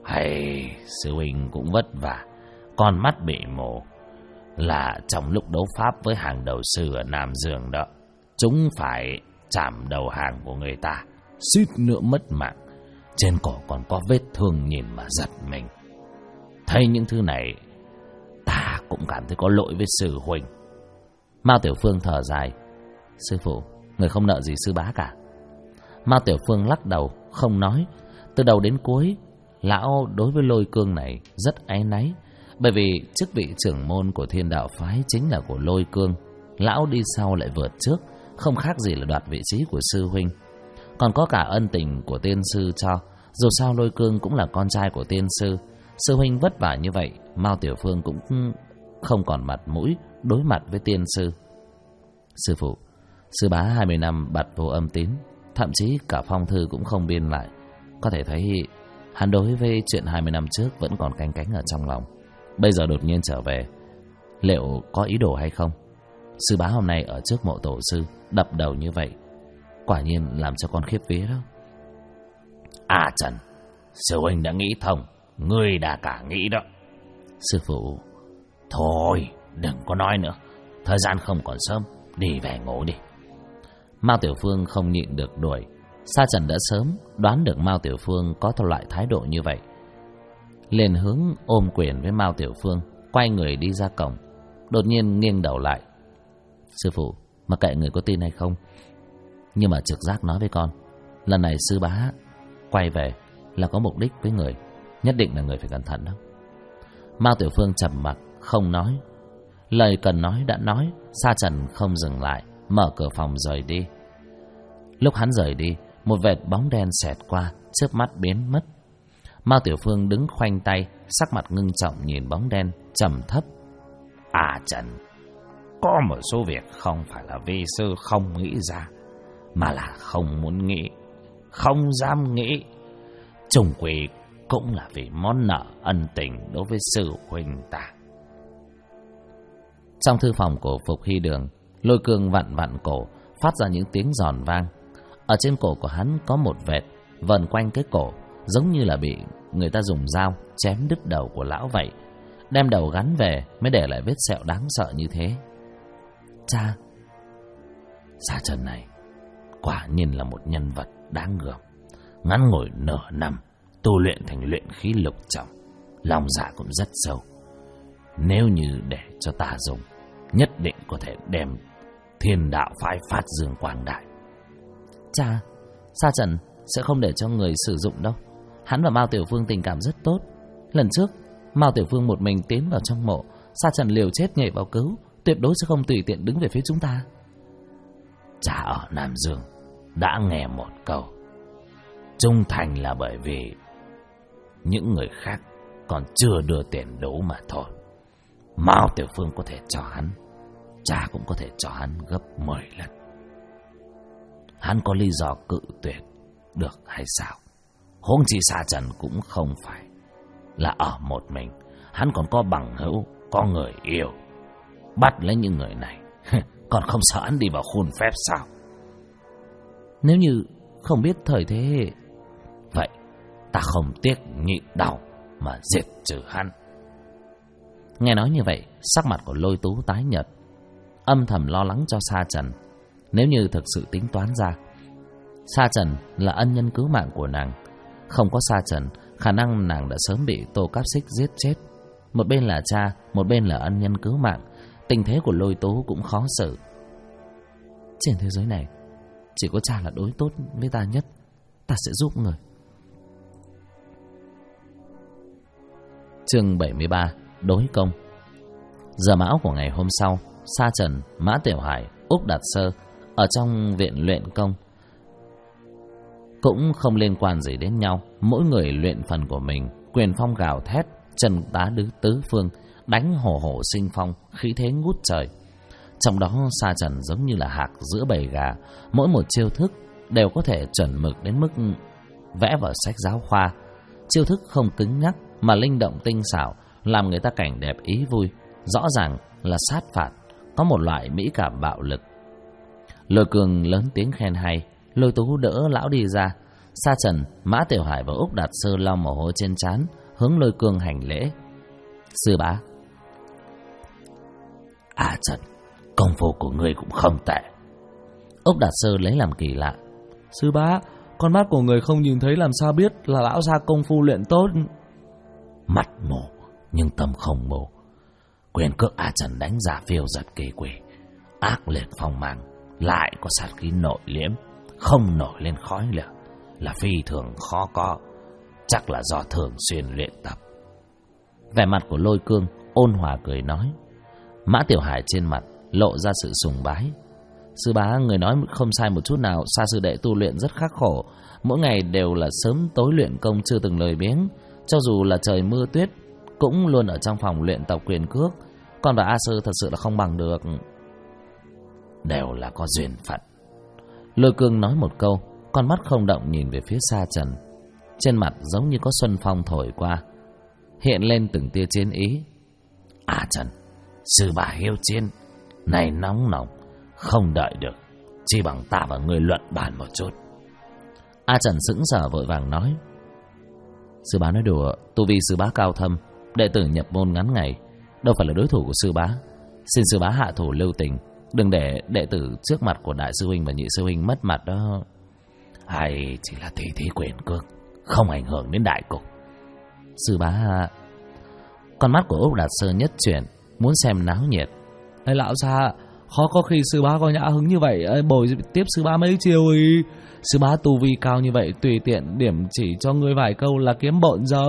Sư huynh cũng vất vả, con mắt bị mù, là trong lúc đấu pháp với hàng đầu sư ở Nam Dương đó, chúng phải chạm đầu hàng của người ta, suýt nữa mất mạng. Trên cổ còn có vết thương nhìn mà giật mình. Thấy những thứ này cũng cảm thấy có lỗi với sư huynh. Mao Tiểu Phương thở dài. Sư phụ, người không nợ gì sư bá cả. Mao Tiểu Phương lắc đầu, không nói. Từ đầu đến cuối, lão đối với Lôi Cương này rất áy náy. Bởi vì chức vị trưởng môn của Thiên Đạo Phái chính là của Lôi Cương. Lão đi sau lại vượt trước, không khác gì là đoạt vị trí của sư huynh. Còn có cả ân tình của tiên sư cho. Dù sao Lôi Cương cũng là con trai của tiên sư. Sư huynh vất vả như vậy, Mao Tiểu Phương cũng không còn mặt mũi đối mặt với tiên sư. Sư phụ, sư bá 20 năm bặt vô âm tín, thậm chí cả phong thư cũng không biên lại. Có thể thấy hắn đối với chuyện 20 năm trước vẫn còn canh cánh ở trong lòng. Bây giờ đột nhiên trở về, liệu có ý đồ hay không? Sư bá hôm nay ở trước mộ tổ sư đập đầu như vậy, quả nhiên làm cho con khiếp vía đó. À Trần, sư huynh đã nghĩ thông, ngươi đã cả nghĩ đó. Sư phụ, thôi đừng có nói nữa, thời gian không còn sớm, đi về ngủ đi. Mao Tiểu Phương không nhịn được đuổi. Sa Trần đã sớm đoán được Mao Tiểu Phương có loại thái độ như vậy, liền hướng ôm quyền với Mao Tiểu Phương, quay người đi ra cổng. Đột nhiên nghiêng đầu lại. Sư phụ, mặc kệ người có tin hay không, nhưng mà trực giác nói với con, lần này sư bá quay về là có mục đích với người, nhất định là người phải cẩn thận đó. Mao Tiểu Phương trầm mặc không nói. Lời cần nói đã nói. Sa Trần không dừng lại, mở cửa phòng rời đi. Lúc hắn rời đi, một vệt bóng đen xẹt qua, chớp mắt biến mất. Mao Tiểu Phương đứng khoanh tay, sắc mặt ngưng trọng nhìn bóng đen, trầm thấp. À Trần, có một số việc không phải là vi sư không nghĩ ra, mà là không muốn nghĩ, không dám nghĩ. Chung quy cũng là vì món nợ ân tình đối với sư huynh ta. Trong thư phòng của Phục Hy Đường, Lôi Cương vặn vặn cổ, phát ra những tiếng giòn vang. Ở trên cổ của hắn có một vệt vần quanh cái cổ, giống như là bị người ta dùng dao chém đứt đầu của lão vậy. Đem đầu gắn về mới để lại vết sẹo đáng sợ như thế. Cha, Sa Trần này quả nhiên là một nhân vật đáng gờm. Ngắn ngủi nửa năm tu luyện thành luyện khí lục trọng, lòng dạ cũng rất sâu. Nếu như để cho ta dùng, nhất định có thể đem Thiên Đạo Phái phát dương quang đại. Cha, Sa Trần sẽ không để cho người sử dụng đâu. Hắn và Mao Tiểu Phương tình cảm rất tốt. Lần trước Mao Tiểu Phương một mình tiến vào trong mộ, Sa Trần liều chết nhảy vào cứu, tuyệt đối sẽ không tùy tiện đứng về phía chúng ta. Cha ở Nam Dương đã nghe một câu, trung thành là bởi vì những người khác còn chưa đưa tiền đủ mà thôi. Mao Tiểu Phương có thể cho hắn, cha cũng có thể cho hắn gấp 10 lần. Hắn có lý do cự tuyệt được hay sao? Huống chi Sa Trần cũng không phải là ở một mình, hắn còn có bằng hữu, có người yêu. Bắt lấy những người này còn không sợ hắn đi vào khuôn phép sao? Nếu như không biết thời thế, vậy ta không tiếc nhịn đau mà diệt trừ hắn. Nghe nói như vậy, sắc mặt của Lôi Tú tái nhợt, âm thầm lo lắng cho Sa Trần. Nếu như thực sự tính toán ra, Sa Trần là ân nhân cứu mạng của nàng. Không có Sa Trần, khả năng nàng đã sớm bị Tô Cáp Xích giết chết. Một bên là cha, một bên là ân nhân cứu mạng, tình thế của Lôi Tú cũng khó xử. Trên thế giới này, chỉ có cha là đối tốt với ta nhất. Ta sẽ giúp người. Chương 73: Đối công. Giờ mão của ngày hôm sau, Sa Trần, Mã Tiểu Hải, Úc Đạt Sơ ở trong viện luyện công cũng không liên quan gì đến nhau. Mỗi người luyện phần của mình, quyền phong gào thét, chân đá tứ phương, đánh hổ hổ sinh phong, khí thế ngút trời. Trong đó Sa Trần giống như là hạc giữa bầy gà, mỗi một chiêu thức đều có thể chuẩn mực đến mức vẽ vào sách giáo khoa. Chiêu thức không cứng nhắc mà linh động tinh xảo, làm người ta cảnh đẹp ý vui. Rõ ràng là sát phạt, có một loại mỹ cảm bạo lực. Lôi Cương lớn tiếng khen hay. Lôi Tú đỡ lão đi ra. Sa Trần, Mã Tiểu Hải và Úc Đạt Sơ lau mồ hôi trên trán, hướng Lôi Cương hành lễ. Sư bá. À Trần, công phu của ngươi cũng không tệ. Úc Đạt Sơ lấy làm kỳ lạ. Sư bá, con mắt của người không nhìn thấy làm sao biết là lão ra công phu luyện tốt. Mắt mù nhưng tâm không mù. Quyền cước A Trần đánh ra phiêu giật kỳ quỷ, ác liệt phong mang, lại có sát khí nội liễm, không nổi lên khói lửa, là phi thường khó có, chắc là do thường xuyên luyện tập. Vẻ mặt của Lôi Cương ôn hòa cười nói. Mã Tiểu Hải trên mặt lộ ra sự sùng bái. Sư bá, người nói không sai một chút nào. Sa sư đệ tu luyện rất khắc khổ, mỗi ngày đều là sớm tối luyện công, chưa từng lười biếng. Cho dù là trời mưa tuyết cũng luôn ở trong phòng luyện tập quyền cước. Còn và A Sư thật sự là không bằng được. Đều là có duyên phận. Lôi Cương nói một câu, con mắt không động nhìn về phía Sa Trần. Trên mặt giống như có xuân phong thổi qua, hiện lên từng tia chiến ý. A Trần, sư bá hiếu chiến, này nóng nồng, không đợi được, chỉ bằng ta và ngươi luận bàn một chút. A Trần sững sờ vội vàng nói. Sư bá nói đùa, tu vi sư bá cao thâm, đệ tử nhập môn ngắn ngày, đâu phải là đối thủ của sư bá. Xin sư bá hạ thủ lưu tình, đừng để đệ tử trước mặt của đại sư huynh và nhị sư huynh mất mặt đó. Hay chỉ là thí quyền cước, không ảnh hưởng đến đại cục. Sư bá... Con mắt của Úc Đạt Sơ nhất chuyển, muốn xem náo nhiệt. Ê lão Sa, khó có khi sư bá có nhã hứng như vậy bồi tiếp sư bá mấy chiêu ý. Sư bá tu vi cao như vậy, tùy tiện điểm chỉ cho ngươi vài câu là kiếm bộn giờ.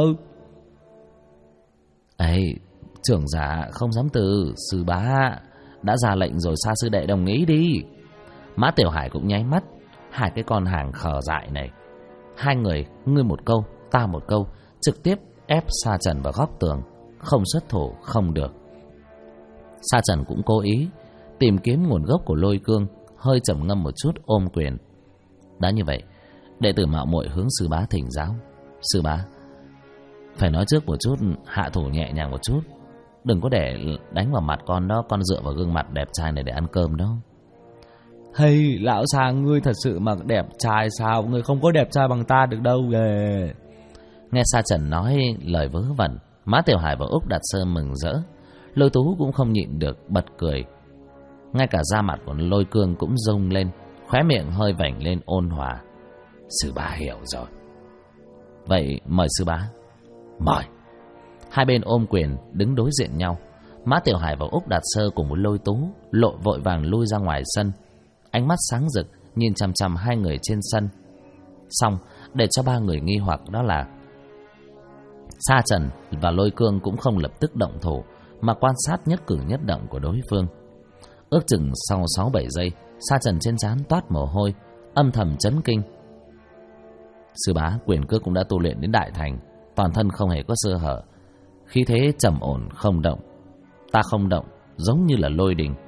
Ê, trưởng giả không dám từ. Sư bá đã ra lệnh rồi, Sa sư đệ đồng ý đi. Mã Tiểu Hải cũng nháy mắt. Hai cái con hàng khờ dại này, hai người ngươi một câu ta một câu, trực tiếp ép Sa Trần vào góc tường. Không xuất thủ không được. Sa Trần cũng cố ý tìm kiếm nguồn gốc của Lôi Cương, hơi trầm ngâm một chút ôm quyền. Đã như vậy, đệ tử mạo muội hướng sư bá thỉnh giáo. Sư bá, phải nói trước một chút, hạ thủ nhẹ nhàng một chút, đừng có để đánh vào mặt con đó. Con dựa vào gương mặt đẹp trai này để ăn cơm đó. Hey, lão Sa, ngươi thật sự mà đẹp trai sao? Ngươi không có đẹp trai bằng ta được đâu ghê. Nghe Sa Trần nói lời vớ vẩn, Mã Tiểu Hải và Úc Đạt Sơ mừng rỡ. Lôi Tú cũng không nhịn được bật cười. Ngay cả da mặt của Lôi Cương cũng rung lên, khóe miệng hơi vểnh lên ôn hòa. Sư bá hiểu rồi. Vậy mời sư bá. Mời. Hai bên ôm quyền đứng đối diện nhau. Mã Tiểu Hải và Úc Đạt Sơ cùng với Lôi Tú lộ vội vàng lui ra ngoài sân, ánh mắt sáng rực nhìn chằm chằm hai người trên sân. Xong, để cho ba người nghi hoặc đó là Sa Trần và Lôi Cương cũng không lập tức động thủ, mà quan sát nhất cử nhất động của đối phương. Ước chừng sau 6-7 giây, Sa Trần trên trán toát mồ hôi, âm thầm chấn kinh. Sư bá, quyền cước cũng đã tu luyện đến đại thành, toàn thân không hề có sơ hở, khí thế trầm ổn không động. Ta không động, giống như là lôi đình.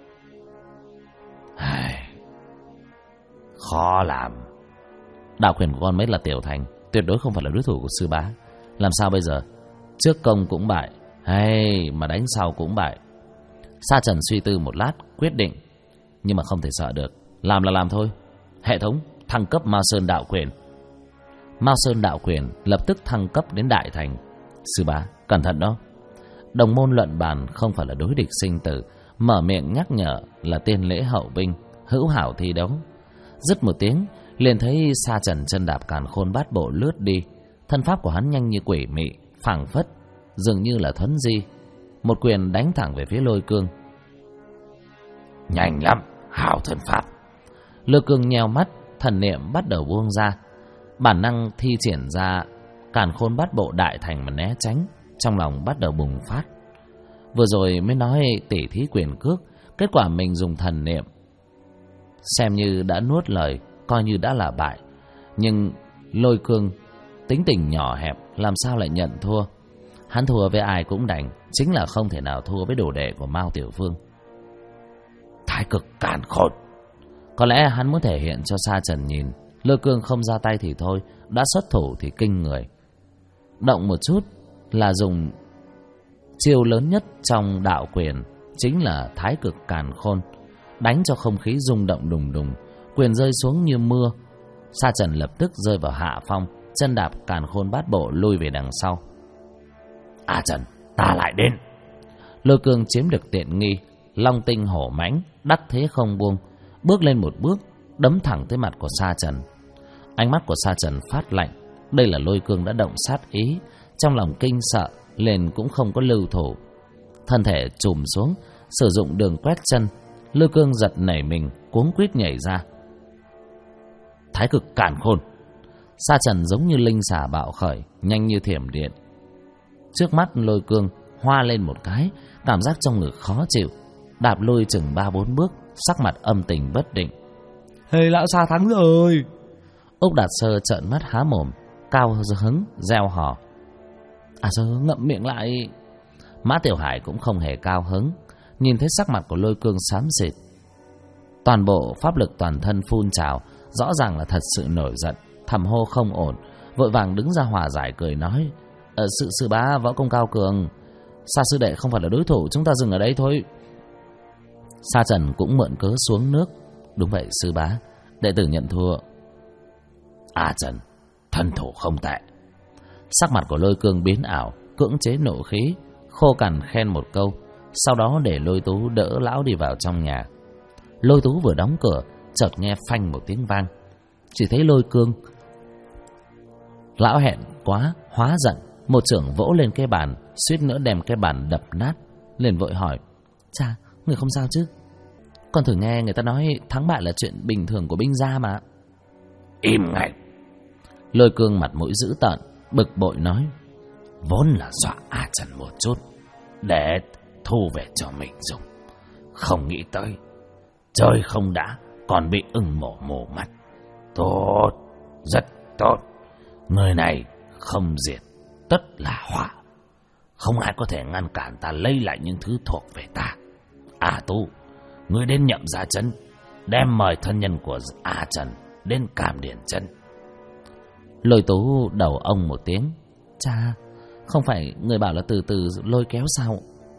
Khó làm. Đạo quyền của con mới là tiểu thành, tuyệt đối không phải là đối thủ của sư bá. Làm sao bây giờ? Trước công cũng bại, hay mà đánh sau cũng bại. Sa Trần suy tư một lát, quyết định. Nhưng mà không thể sợ được, làm là làm thôi. Hệ thống thăng cấp Mao Sơn đạo quyền. Mao Sơn đạo quyền lập tức thăng cấp đến đại thành. Sư bá, cẩn thận đó. Đồng môn luận bàn không phải là đối địch sinh tử, mở miệng nhắc nhở là tiên lễ hậu binh, hữu hảo thi đấu. Dứt một tiếng, liền thấy Sa Trần chân đạp càn khôn bát bộ lướt đi. Thân pháp của hắn nhanh như quỷ mị, phảng phất, dường như là thuấn di. Một quyền đánh thẳng về phía Lôi Cương. Nhanh lắm, hảo thân pháp. Lôi Cương nheo mắt, thần niệm bắt đầu buông ra, bản năng thi triển ra càn khôn bát bộ đại thành mà né tránh. Trong lòng bắt đầu bùng phát. Vừa rồi mới nói tỉ thí quyền cước, kết quả mình dùng thần niệm, xem như đã nuốt lời, coi như đã là bại. Nhưng Lôi Cương tính tình nhỏ hẹp, làm sao lại nhận thua. Hắn thua với ai cũng đành, chính là không thể nào thua với đồ đệ của Mao Tiểu Phương. Thái cực càn khôn. Có lẽ hắn muốn thể hiện cho Sa Trần nhìn, Lôi Cương không ra tay thì thôi, đã xuất thủ thì kinh người. Động một chút là dùng chiêu lớn nhất trong đạo quyền, chính là thái cực càn khôn, đánh cho không khí rung động đùng đùng, quyền rơi xuống như mưa. Sa Trần lập tức rơi vào hạ phong, chân đạp càn khôn bát bộ lui về đằng sau. A Trần, ta lại đến. Lôi Cương chiếm được tiện nghi, long tinh hổ mãnh, đắc thế không buông, bước lên một bước, đấm thẳng tới mặt của Sa Trần. Ánh mắt của Sa Trần phát lạnh, đây là Lôi Cương đã động sát ý, trong lòng kinh sợ, liền cũng không có lưu thủ. thân thể chùm xuống, sử dụng đường quét chân. Lôi Cương giật nảy mình, cuống quýt nhảy ra. Thái cực càn khôn. Sa trần giống như linh xà bạo khởi, nhanh như thiểm điện. Trước mắt Lôi Cương hoa lên một cái, cảm giác trong ngực khó chịu, đạp lùi chừng 3-4 bước, sắc mặt âm tình bất định. Hey, lão Sa thắng rồi. Úc Đạt Sơ trợn mắt há mồm, cao hứng reo hò. Sơ ngậm miệng lại. Mã Tiểu Hải cũng không hề cao hứng, nhìn thấy sắc mặt của Lôi Cương xám xịt, toàn bộ pháp lực toàn thân phun trào, rõ ràng là thật sự nổi giận, thầm hô không ổn, vội vàng đứng ra hòa giải, cười nói: sư bá võ công cao cường, Sa sư đệ không phải là đối thủ, chúng ta dừng ở đây thôi. Sa Trần cũng mượn cớ xuống nước. Đúng vậy sư bá, đệ tử nhận thua. Trần, thân thủ không tệ. Sắc mặt của Lôi Cương biến ảo, cưỡng chế nộ khí, khô cằn khen một câu, sau đó để Lôi Tú đỡ lão đi vào trong nhà. Lôi Tú vừa đóng cửa, chợt nghe phanh một tiếng vang. Chỉ thấy Lôi Cương, lão hẹn quá, hóa giận, một chưởng vỗ lên cái bàn, suýt nữa đem cái bàn đập nát. Liền vội hỏi: Cha, người không sao chứ? Con thử nghe người ta nói thắng bại là chuyện bình thường của binh gia mà. Im ngay. Lôi Cương mặt mũi dữ tợn, bực bội nói: Vốn là dọa Trần một chút, để thu về cho mình dùng, không nghĩ tới chơi không đã, còn bị ưng mổ mắt. Tốt, rất tốt. Người này không diệt tất là họa, không ai có thể ngăn cản ta lấy lại những thứ thuộc về ta. Tú, ngươi đến Nhậm Gia Trấn, đem mời thân nhân của Trần đến Cam Điền Trấn. Lôi Tú đầu ông một tiếng: Cha, không phải người bảo là từ từ lôi kéo sao?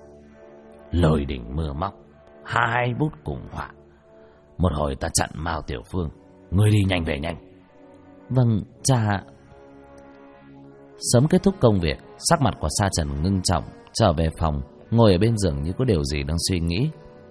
Lôi đỉnh mưa móc, hai bút cùng họa. Một hồi ta chặn Mao Tiểu Phương, ngươi đi nhanh về nhanh. Vâng, cha. Sớm kết thúc công việc, sắc mặt của Sa Trần ngưng trọng, trở về phòng, ngồi ở bên giường như có điều gì đang suy nghĩ.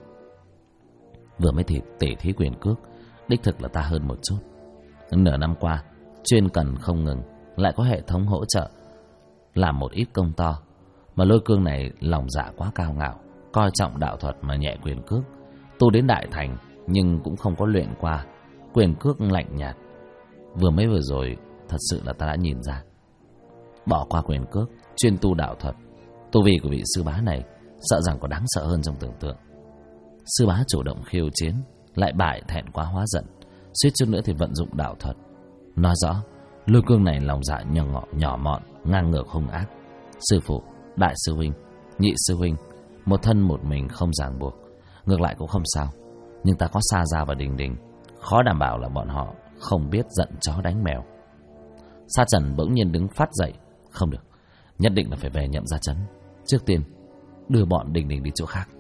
Vừa mới tỉ thí quyền cước, đích thực là ta hơn một chút. Nửa năm qua, chuyên cần không ngừng, lại có hệ thống hỗ trợ, làm một ít công to. Mà Lôi Cương này lòng dạ quá cao ngạo, coi trọng đạo thuật mà nhẹ quyền cước. Tu đến đại thành nhưng cũng không có luyện qua, quyền cước lạnh nhạt. Vừa rồi thật sự là ta đã nhìn ra. Bỏ qua quyền cước, chuyên tu đạo thuật, tu vi của vị sư bá này sợ rằng có đáng sợ hơn trong tưởng tượng. Sư bá chủ động khiêu chiến, lại bại thẹn quá hóa giận, suýt chút nữa thì vận dụng đạo thuật. Nói rõ Lôi Cương này lòng dạ nhỏ mọn, ngang ngược hung ác. Sư phụ, đại sư huynh, nhị sư huynh, một thân một mình không ràng buộc, ngược lại cũng không sao. Nhưng ta có Sa Gia và Đình Đình, khó đảm bảo là bọn họ không biết giận chó đánh mèo. Sa Trần bỗng nhiên đứng phát dậy: Không được, nhất định là phải về Nhậm Gia Trấn. Trước tiên đưa bọn Đình Đình đi chỗ khác.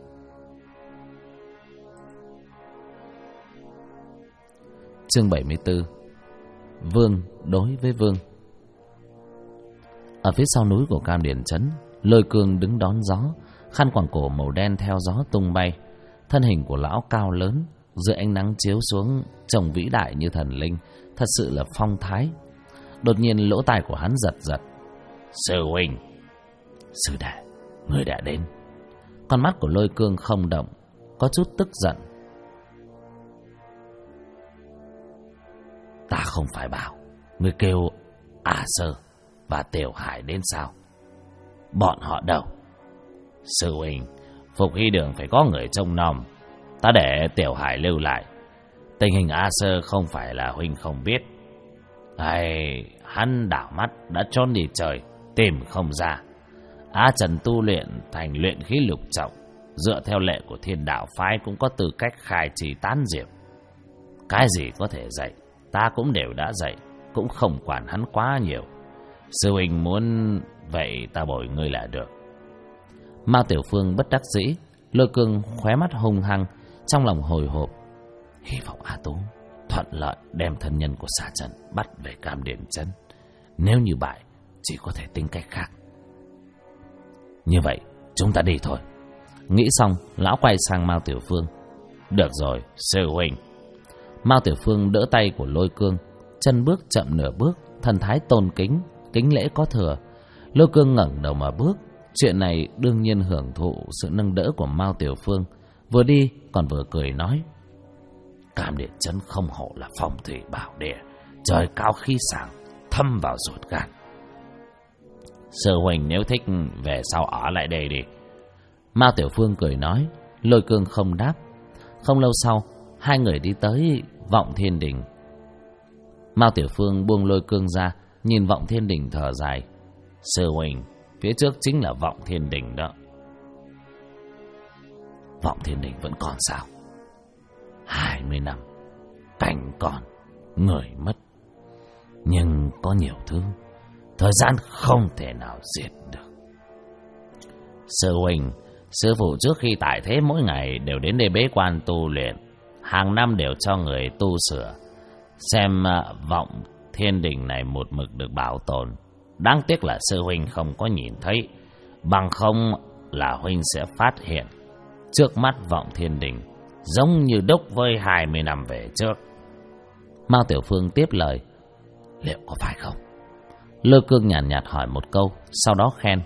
Chương 74. Vương đối với vương. Ở phía sau núi của Cam Điền Trấn, Lôi Cương đứng đón gió, khăn quàng cổ màu đen theo gió tung bay. Thân hình của lão cao lớn, dưới ánh nắng chiếu xuống trông vĩ đại như thần linh, thật sự là phong thái. Đột nhiên lỗ tai của hắn giật. Sư huynh. Sư đệ, người đã đến. Con mắt của Lôi Cương không động, có chút tức giận. Ta không phải bảo người kêu Sơ và Tiểu Hải đến sao? Bọn họ đâu? Sư huynh, Phục Hy Đường phải có người trông nom, ta để Tiểu Hải lưu lại. Tình hình Sơ không phải là huynh không biết. Hắn đảo mắt đã trốn đi trời, tìm không ra. Trần tu luyện thành luyện khí lục trọng, dựa theo lệ của Thiên Đạo phái cũng có tư cách khai trì tán diệp. Cái gì có thể dạy, ta cũng đều đã dạy, cũng không quản hắn quá nhiều. Sư huynh muốn vậy ta bồi ngươi là được. Mao Tiểu Phương bất đắc dĩ. Lôi Cương khóe mắt hung hăng, trong lòng hồi hộp. Hy vọng Tú thuận lợi đem thân nhân của Sa Trần bắt về Cam Điền Trấn. Nếu như bại, chỉ có thể tính cách khác. Như vậy, chúng ta đi thôi. Nghĩ xong, lão quay sang Mao Tiểu Phương. Được rồi, sư huynh. Mao Tiểu Phương đỡ tay của Lôi Cương, chân bước chậm nửa bước, thần thái tôn kính, kính lễ có thừa. Lôi Cương ngẩng đầu mà bước, Chuyện này đương nhiên hưởng thụ sự nâng đỡ của Mao Tiểu Phương, vừa đi còn vừa cười nói: Cam Điền Trấn không hổ là phong thủy bảo địa, trời cao khí sảng, thâm vào ruột gan. Sư huynh nếu thích về sau ở lại đây đi. Mao Tiểu Phương cười nói. Lôi Cương không đáp. Không lâu sau, hai người đi tới Vọng Thiên Đình. Mao Tiểu Phương buông Lôi Cương ra, nhìn Vọng Thiên Đình thở dài: Sư huynh, phía trước chính là Vọng Thiên Đình đó. Vọng Thiên Đình vẫn còn sao? 20 năm, cảnh còn, người mất. Nhưng có nhiều thứ thời gian không thể nào diệt được. Sư huynh, sư phụ trước khi tại thế mỗi ngày đều đến đây bế quan tu luyện, hàng năm đều cho người tu sửa. Xem Vọng Thiên Đình này một mực được bảo tồn. Đáng tiếc là sư huynh không có nhìn thấy, bằng không là huynh sẽ phát hiện trước mắt Vọng Thiên Đình giống như đúc với 20 năm về trước. Mao Tiểu Phương tiếp lời: Liệu có phải không? Lôi Cương nhàn nhạt hỏi một câu, sau đó khen: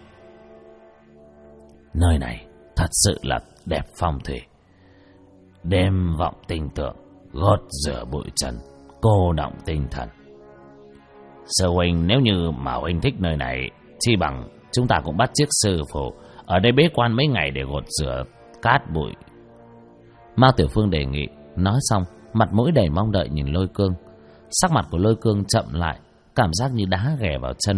Nơi này thật sự là đẹp phong thủy. Đêm vọng tinh tượng, gót rửa bụi trần, cô động tinh thần. Sư huynh nếu như mà huynh thích nơi này, chi bằng chúng ta cũng bắt chiếc sư phụ ở đây bế quan mấy ngày để gột rửa cát bụi. Mao Tiểu Phương đề nghị. Nói xong, mặt mũi đầy mong đợi nhìn Lôi Cương. Sắc mặt của Lôi Cương chậm lại, cảm giác như đá ghè vào chân.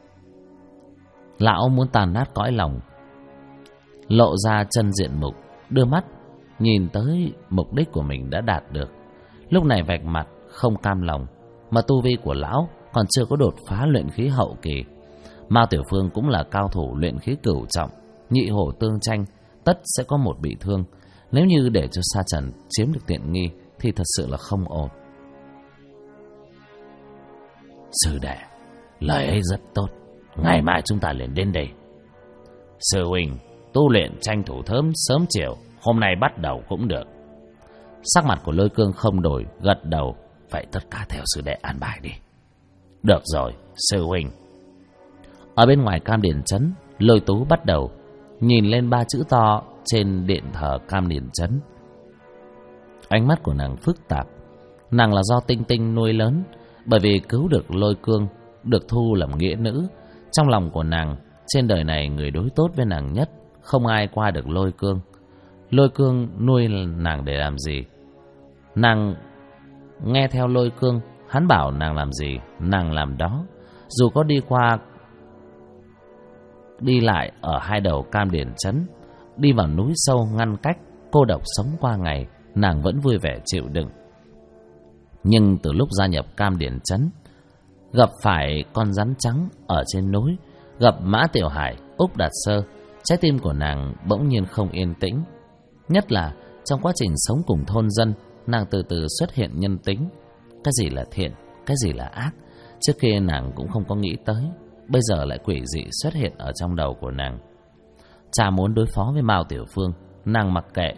Lão muốn tàn nát cõi lòng, lộ ra chân diện mục, đưa mắt nhìn tới mục đích của mình đã đạt được. Lúc này vạch mặt không cam lòng, mà tu vi của lão còn chưa có đột phá luyện khí hậu kỳ. Mao Tiểu Phương cũng là cao thủ luyện khí cửu trọng, nhị hổ tương tranh, tất sẽ có một bị thương. Nếu như để cho Sa Trần chiếm được tiện nghi thì thật sự là không ổn. Sư đệ, lời ấy rất tốt. Ngày mai chúng ta liền đến đây. Sư huynh, tu luyện tranh thủ sớm chiều, hôm nay bắt đầu cũng được. Sắc mặt của Lôi Cương không đổi, gật đầu. Vậy tất cả theo sư đệ an bài đi. Được rồi, sư huynh. Ở bên ngoài Cam Điền Trấn, Lôi Tú bắt đầu nhìn lên 3 chữ to trên điện thờ Cam Điền Trấn. Ánh mắt của nàng phức tạp. Nàng là do Tinh Tinh nuôi lớn, bởi vì cứu được Lôi Cương, được thu làm nghĩa nữ. Trong lòng của nàng, trên đời này người đối tốt với nàng nhất không ai qua được Lôi Cương. Lôi Cương nuôi nàng để làm gì? Nàng nghe theo Lôi Cương, hắn bảo nàng làm gì, nàng làm đó. Dù có đi lại ở hai đầu Cam Điền Trấn, đi vào núi sâu ngăn cách, cô độc sống qua ngày, nàng vẫn vui vẻ chịu đựng. Nhưng từ lúc gia nhập Cam Điền Trấn, gặp phải con rắn trắng ở trên núi, gặp Mã Tiểu Hải, Úc Đạt Sơ, trái tim của nàng bỗng nhiên không yên tĩnh. Nhất là trong quá trình sống cùng thôn dân, nàng từ từ xuất hiện nhân tính. Cái gì là thiện, cái gì là ác, trước kia nàng cũng không có nghĩ tới, bây giờ lại quỷ dị xuất hiện ở trong đầu của nàng. Cha muốn đối phó với Mao Tiểu Phương, nàng mặc kệ.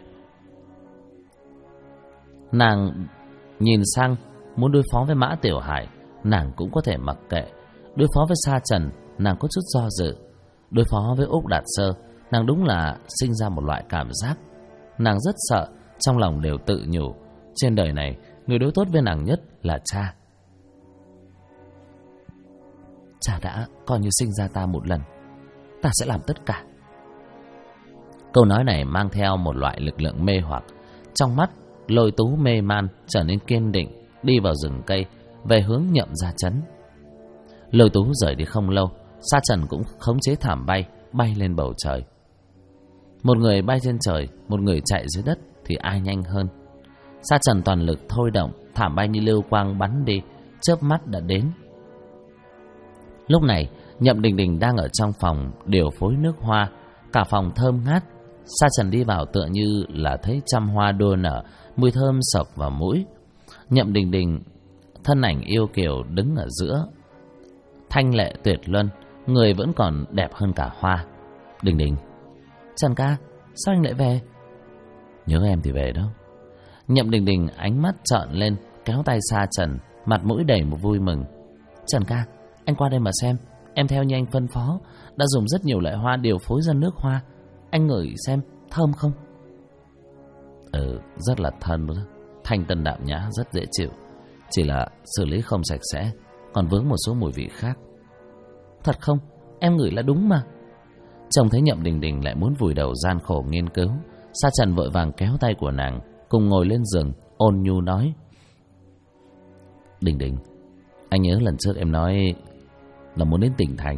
Nàng nhìn sang muốn đối phó với Mã Tiểu Hải, nàng cũng có thể mặc kệ. Đối phó với Sa Trần, nàng có chút do dự. Đối phó với Úc Đạt Sơ, nàng đúng là sinh ra một loại cảm giác. Nàng rất sợ, trong lòng đều tự nhủ, trên đời này người đối tốt với nàng nhất là cha. Cha đã coi như sinh ra ta một lần, ta sẽ làm tất cả. Câu nói này mang theo một loại lực lượng mê hoặc. Trong mắt Lôi Tú mê man trở nên kiên định, đi vào rừng cây, về hướng Nhậm Gia Trấn. Lôi Tú rời đi không lâu, Sa Trần cũng khống chế thảm bay lên bầu trời. Một người bay trên trời, một người chạy dưới đất, thì ai nhanh hơn? Sa Trần toàn lực thôi động, thảm bay như lưu quang bắn đi, chớp mắt đã đến. Lúc này Nhậm Đình Đình đang ở trong phòng điều phối nước hoa, cả phòng thơm ngát. Sa Trần đi vào tựa như là thấy trăm hoa đua nở, mùi thơm sộc vào mũi. Nhậm Đình Đình thân ảnh yêu kiều đứng ở giữa, thanh lệ tuyệt luân, người vẫn còn đẹp hơn cả hoa. Đình Đình, Trần ca, sao anh lại về? Nhớ em thì về đâu. Nhậm Đình Đình ánh mắt trợn lên, kéo tay Sa Trần, mặt mũi đầy một vui mừng. Trần ca, anh qua đây mà xem, em theo như anh phân phó, đã dùng rất nhiều loại hoa điều phối ra nước hoa. Anh ngửi xem thơm không? Rất là thơm đó. Thanh tân đạm nhã, rất dễ chịu. Chỉ là xử lý không sạch sẽ, còn vướng một số mùi vị khác. Thật không? Em ngửi là đúng mà. Trông thấy Nhậm Đình Đình lại muốn vùi đầu gian khổ nghiên cứu, Sa Trần vội vàng kéo tay của nàng, cùng ngồi lên giường, ôn nhu nói: Đình Đình, anh nhớ lần trước em nói là muốn đến tỉnh thành.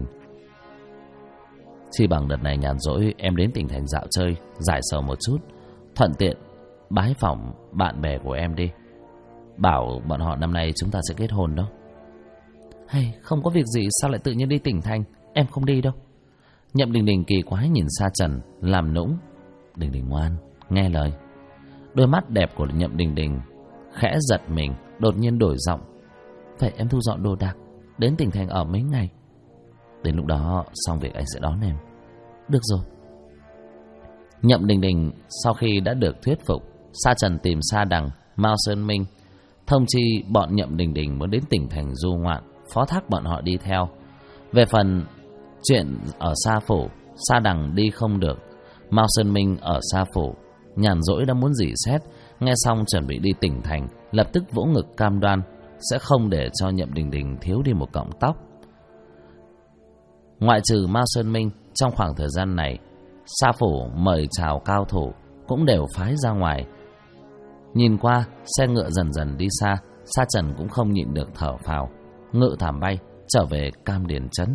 Chỉ bằng đợt này nhàn rỗi em đến tỉnh thành dạo chơi, giải sầu một chút, thuận tiện bái phỏng bạn bè của em đi. Bảo bọn họ năm nay chúng ta sẽ kết hôn đó. Hay không có việc gì sao lại tự nhiên đi tỉnh thành? Em không đi đâu. Nhậm Đình Đình kỳ quái nhìn Sa Trần, làm nũng. Đình Đình ngoan, nghe lời. Đôi mắt đẹp của Nhậm Đình Đình khẽ giật mình, đột nhiên đổi giọng. Vậy em thu dọn đồ đạc, đến tỉnh thành ở mấy ngày. Đến lúc đó xong việc anh sẽ đón em. Được rồi. Nhậm Đình Đình sau khi đã được thuyết phục, Sa Trần tìm Sa Đằng, Mao Sơn Minh, thông chi bọn Nhậm Đình Đình muốn đến tỉnh thành du ngoạn, phó thác bọn họ đi theo. Về phần chuyện ở Sa Phủ, Sa Đằng đi không được, Mao Sơn Minh ở Sa Phủ nhàn rỗi đã muốn rỉ sét, nghe xong chuẩn bị đi tỉnh thành, lập tức vỗ ngực cam đoan sẽ không để cho Nhậm Đình Đình thiếu đi một cọng tóc. Ngoại trừ Mao Sơn Minh, trong khoảng thời gian này, Sa Phủ mời chào cao thủ cũng đều phái ra ngoài. Nhìn qua xe ngựa dần dần đi xa, Sa Trần cũng không nhịn được thở phào, ngự thảm bay trở về Cam Điền Trấn.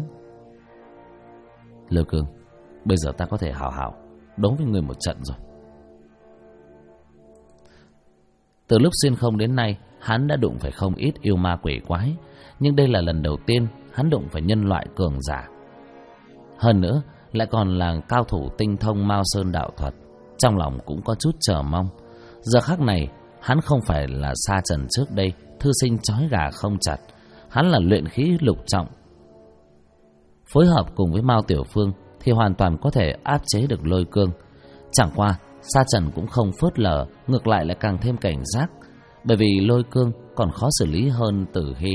Lưu Cương, bây giờ ta có thể hào hào đấu với người một trận rồi. Từ lúc xuyên không đến nay, hắn đã đụng phải không ít yêu ma quỷ quái, nhưng đây là lần đầu tiên hắn đụng phải nhân loại cường giả. Hơn nữa, lại còn là cao thủ tinh thông Mao Sơn đạo thuật, trong lòng cũng có chút chờ mong. Giờ khắc này, hắn không phải là Sa Trần trước đây, thư sinh chói gà không chặt, hắn là luyện khí lục trọng. Phối hợp cùng với Mao Tiểu Phương thì hoàn toàn có thể áp chế được Lôi Cương. Chẳng qua, Sa Trần cũng không phớt lờ, ngược lại lại càng thêm cảnh giác, bởi vì Lôi Cương còn khó xử lý hơn Tử Hy.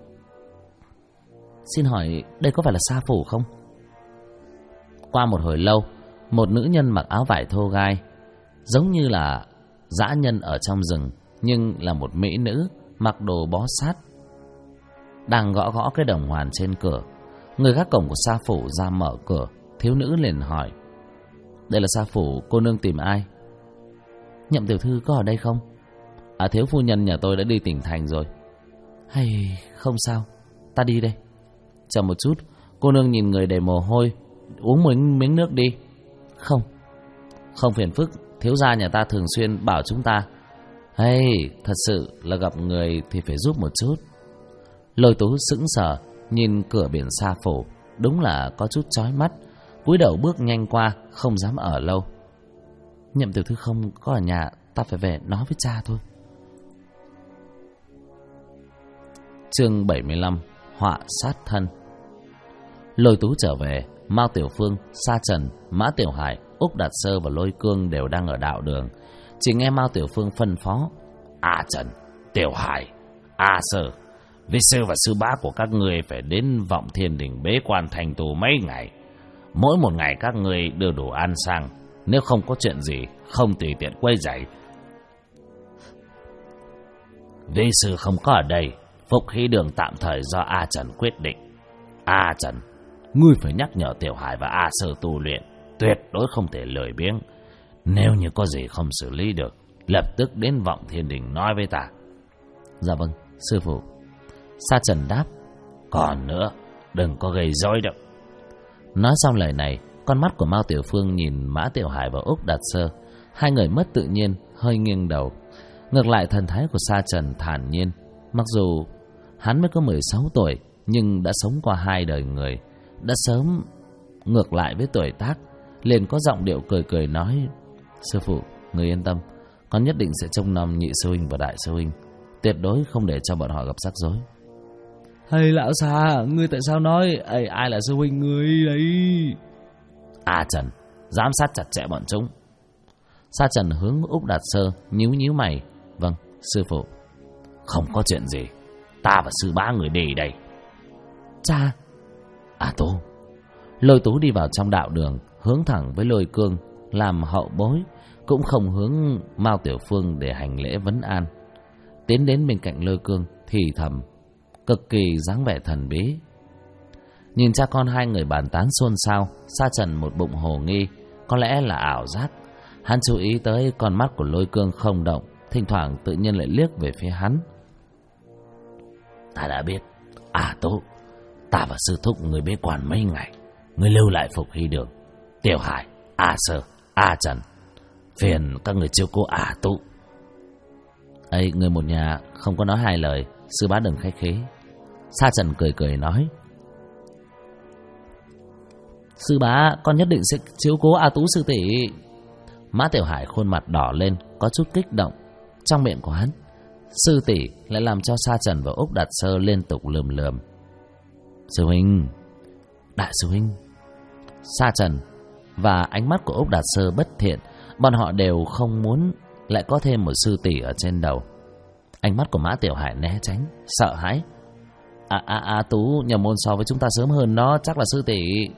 Xin hỏi, đây có phải là Sa Phủ không? Qua một hồi lâu, một nữ nhân mặc áo vải thô gai, giống như là dã nhân ở trong rừng, nhưng là một mỹ nữ mặc đồ bó sát, đang gõ gõ cái đồng hoàn trên cửa. Người gác cổng của Sa Phủ ra mở cửa, thiếu nữ liền hỏi: Đây là Sa Phủ, cô nương tìm ai? Nhậm tiểu thư có ở đây không? Thiếu phu nhân nhà tôi đã đi tỉnh thành rồi. Hay không sao, ta đi đây. Chờ một chút, cô nương nhìn người đầy mồ hôi, uống một miếng nước đi. Không phiền phức, thiếu gia nhà ta thường xuyên bảo chúng ta. Thật sự là gặp người thì phải giúp một chút. Lôi Tú sững sờ nhìn cửa biển Sa Phủ, đúng là có chút chói mắt, cúi đầu bước nhanh qua, không dám ở lâu. Nhậm tiểu thư không có ở nhà, ta phải về nói với cha thôi. Chương 75: Họa sát thân. Lôi Tú trở về, Mao Tiểu Phương, Sa Trần, Mã Tiểu Hải, Úc Đạt Sơ và Lôi Cương đều đang ở đạo đường. Chỉ nghe Mao Tiểu Phương phân phó: A Trần, Tiểu Hải, A Sơ, vi sư và sư bá của các ngươi phải đến Vọng Thiên Đình bế quan thành tù mấy ngày. Mỗi một ngày các ngươi đưa đồ ăn sang, nếu không có chuyện gì không tùy tiện quấy rầy. Vi sư không có ở đây, phục khí đường tạm thời do A Trần quyết định. A Trần, ngươi phải nhắc nhở Tiểu Hải và A Sơ tu luyện, tuyệt đối không thể lười biếng. Nếu như có gì không xử lý được, lập tức đến Vọng Thiên Đình nói với ta. Dạ vâng, sư phụ. Sa Trần đáp. Còn nữa, đừng có gây rối đâu. Nói xong lời này, con mắt của Mao Tiểu Phương nhìn Mã Tiểu Hải và Úc Đạt Sơ. Hai người mất tự nhiên, hơi nghiêng đầu. Ngược lại thần thái của Sa Trần thản nhiên. Mặc dù hắn mới có 16 tuổi, nhưng đã sống qua 2 đời người, đã sớm ngược lại với tuổi tác, liền có giọng điệu cười cười nói: Sư phụ, người yên tâm, con nhất định sẽ trông nom nhị sư huynh và đại sư huynh, tuyệt đối không để cho bọn họ gặp rắc rối. Hay lão Sa, ngươi tại sao nói ai là sư huynh ngươi đấy? A Trần, giám sát chặt chẽ bọn chúng. Sa Trần hướng Úc Đạt Sơ, nhíu mày. Vâng, sư phụ. Không có chuyện gì, ta và sư bá người đi đây. Cha, Tú. Lôi Tú đi vào trong đạo đường, hướng thẳng với Lôi Cương làm hậu bối, cũng không hướng Mao Tiểu Phương để hành lễ vấn an. Tiến đến bên cạnh Lôi Cương thì thầm, cực kỳ dáng vẻ thần bí. Nhìn cha con hai người bàn tán xôn xao, Sa Trần một bụng hồ nghi, có lẽ là ảo giác. Hắn chú ý tới con mắt của Lôi Cương không động, thỉnh thoảng tự nhiên lại liếc về phía hắn. Ta đã biết, Tú, ta và sư thúc người bế quan mấy ngày, người lưu lại Phục Hy Đường, Tiểu Hải, Sơ, Trần, phiền các người chiếu cố Tú. Ấy, người một nhà không có nói hai lời, sư bá đừng khách khí. Sa Trần cười cười nói, sư bá, con nhất định sẽ chiếu cố Tú sư tỷ. Mã Tiểu Hải khuôn mặt đỏ lên, có chút kích động. Trong miệng của hắn, sư tỷ lại làm cho Sa Trần và Úc Đạt Sơ liên tục lườm lườm. Sư huynh, đại sư huynh. Sa Trần và ánh mắt của Úc Đạt Sơ bất thiện, bọn họ đều không muốn lại có thêm một sư tỷ ở trên đầu. Ánh mắt của Mã Tiểu Hải né tránh, sợ hãi. Tú nhập môn so với chúng ta sớm hơn đó, chắc là sư tỷ.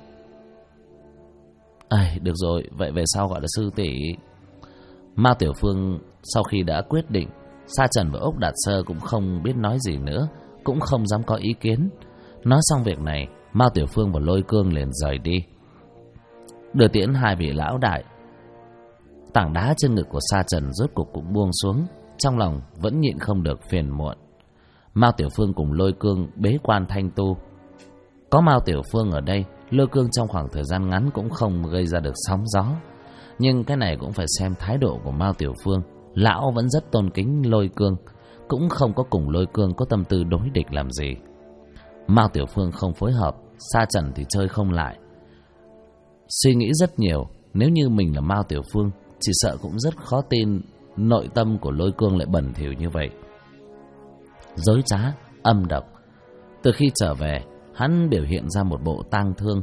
Được rồi, vậy về sau gọi là sư tỷ. Mao Tiểu Phương sau khi đã quyết định, Sa Trần và Úc Đạt Sơ cũng không biết nói gì nữa, cũng không dám có ý kiến. Nói xong việc này, Mao Tiểu Phương và Lôi Cương liền rời đi. Đưa tiễn hai vị lão đại, tảng đá trên ngực của Sa Trần rốt cục cũng buông xuống, trong lòng vẫn nhịn không được phiền muộn. Mao Tiểu Phương cùng Lôi Cương bế quan thanh tu. Có Mao Tiểu Phương ở đây, Lôi Cương trong khoảng thời gian ngắn cũng không gây ra được sóng gió. Nhưng cái này cũng phải xem thái độ của Mao Tiểu Phương. Lão vẫn rất tôn kính Lôi Cương, cũng không có cùng Lôi Cương có tâm tư đối địch làm gì. Mao Tiểu Phương không phối hợp, Sa Trần thì chơi không lại. Suy nghĩ rất nhiều, nếu như mình là Mao Tiểu Phương, chỉ sợ cũng rất khó tin nội tâm của Lôi Cương lại bẩn thỉu như vậy. Dối trá, âm độc. Từ khi trở về, hắn biểu hiện ra một bộ tang thương,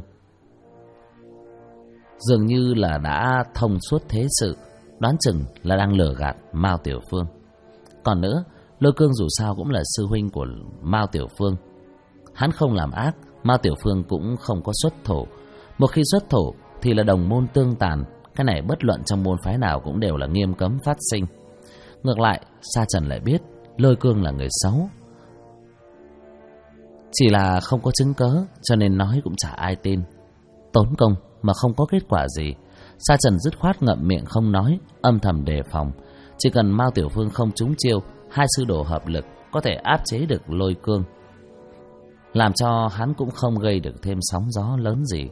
dường như là đã thông suốt thế sự, đoán chừng là đang lừa gạt Mao Tiểu Phương. Còn nữa, Lôi Cương dù sao cũng là sư huynh của Mao Tiểu Phương. Hắn không làm ác, Mao Tiểu Phương cũng không có xuất thủ. Một khi xuất thủ thì là đồng môn tương tàn, cái này bất luận trong môn phái nào cũng đều là nghiêm cấm phát sinh. Ngược lại, Sa Trần lại biết Lôi Cương là người xấu, chỉ là không có chứng cớ, cho nên nói cũng chả ai tin. Tốn công mà không có kết quả gì. Sa Trần dứt khoát ngậm miệng không nói, âm thầm đề phòng. Chỉ cần Mao Tiểu Phương không trúng chiêu, hai sư đồ hợp lực có thể áp chế được Lôi Cương, làm cho hắn cũng không gây được thêm sóng gió lớn gì.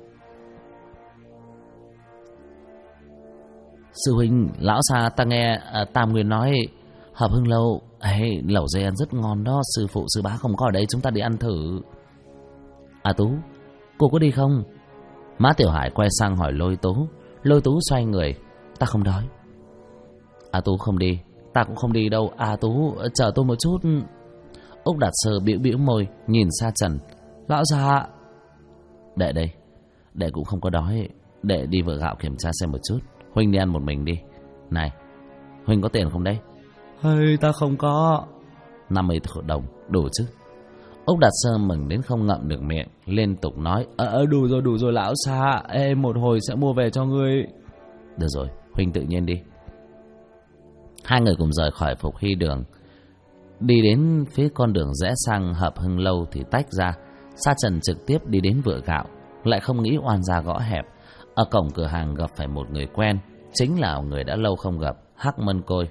Sư huynh, lão Sa, ta nghe Tam Nguyên nói Hợp Hưng Lâu lẩu dê ăn rất ngon đó. Sư phụ sư bá không có ở đây, chúng ta đi ăn thử. Tú, cô có đi không? Mã Tiểu Hải quay sang hỏi Lôi Tú. Lôi Tú xoay người, ta không đói. Tú không đi, ta cũng không đi đâu. Tú, chờ tôi một chút. Úc Đạt Sơ bĩu bĩu môi nhìn Sa Trần. Lão Sa, đệ đây, đệ cũng không có đói. Đệ đi vợ gạo kiểm tra xem một chút. Huynh đi ăn một mình đi. Này, Huynh có tiền không đấy? Ta không có. 50 đồng đủ chứ? Úc Đạt Sơ mừng đến không ngậm được miệng, liên tục nói Đủ rồi lão Sa, một hồi sẽ mua về cho ngươi. Được rồi, Huynh tự nhiên đi. Hai người cùng rời khỏi Phục Hy Đường, đi đến phía con đường rẽ sang Hợp Hưng Lâu thì tách ra. Sa Trần trực tiếp đi đến vựa gạo, lại không nghĩ oan gia gõ hẹp. Ở cổng cửa hàng gặp phải một người quen, chính là người đã lâu không gặp, Hắc Mân Côi.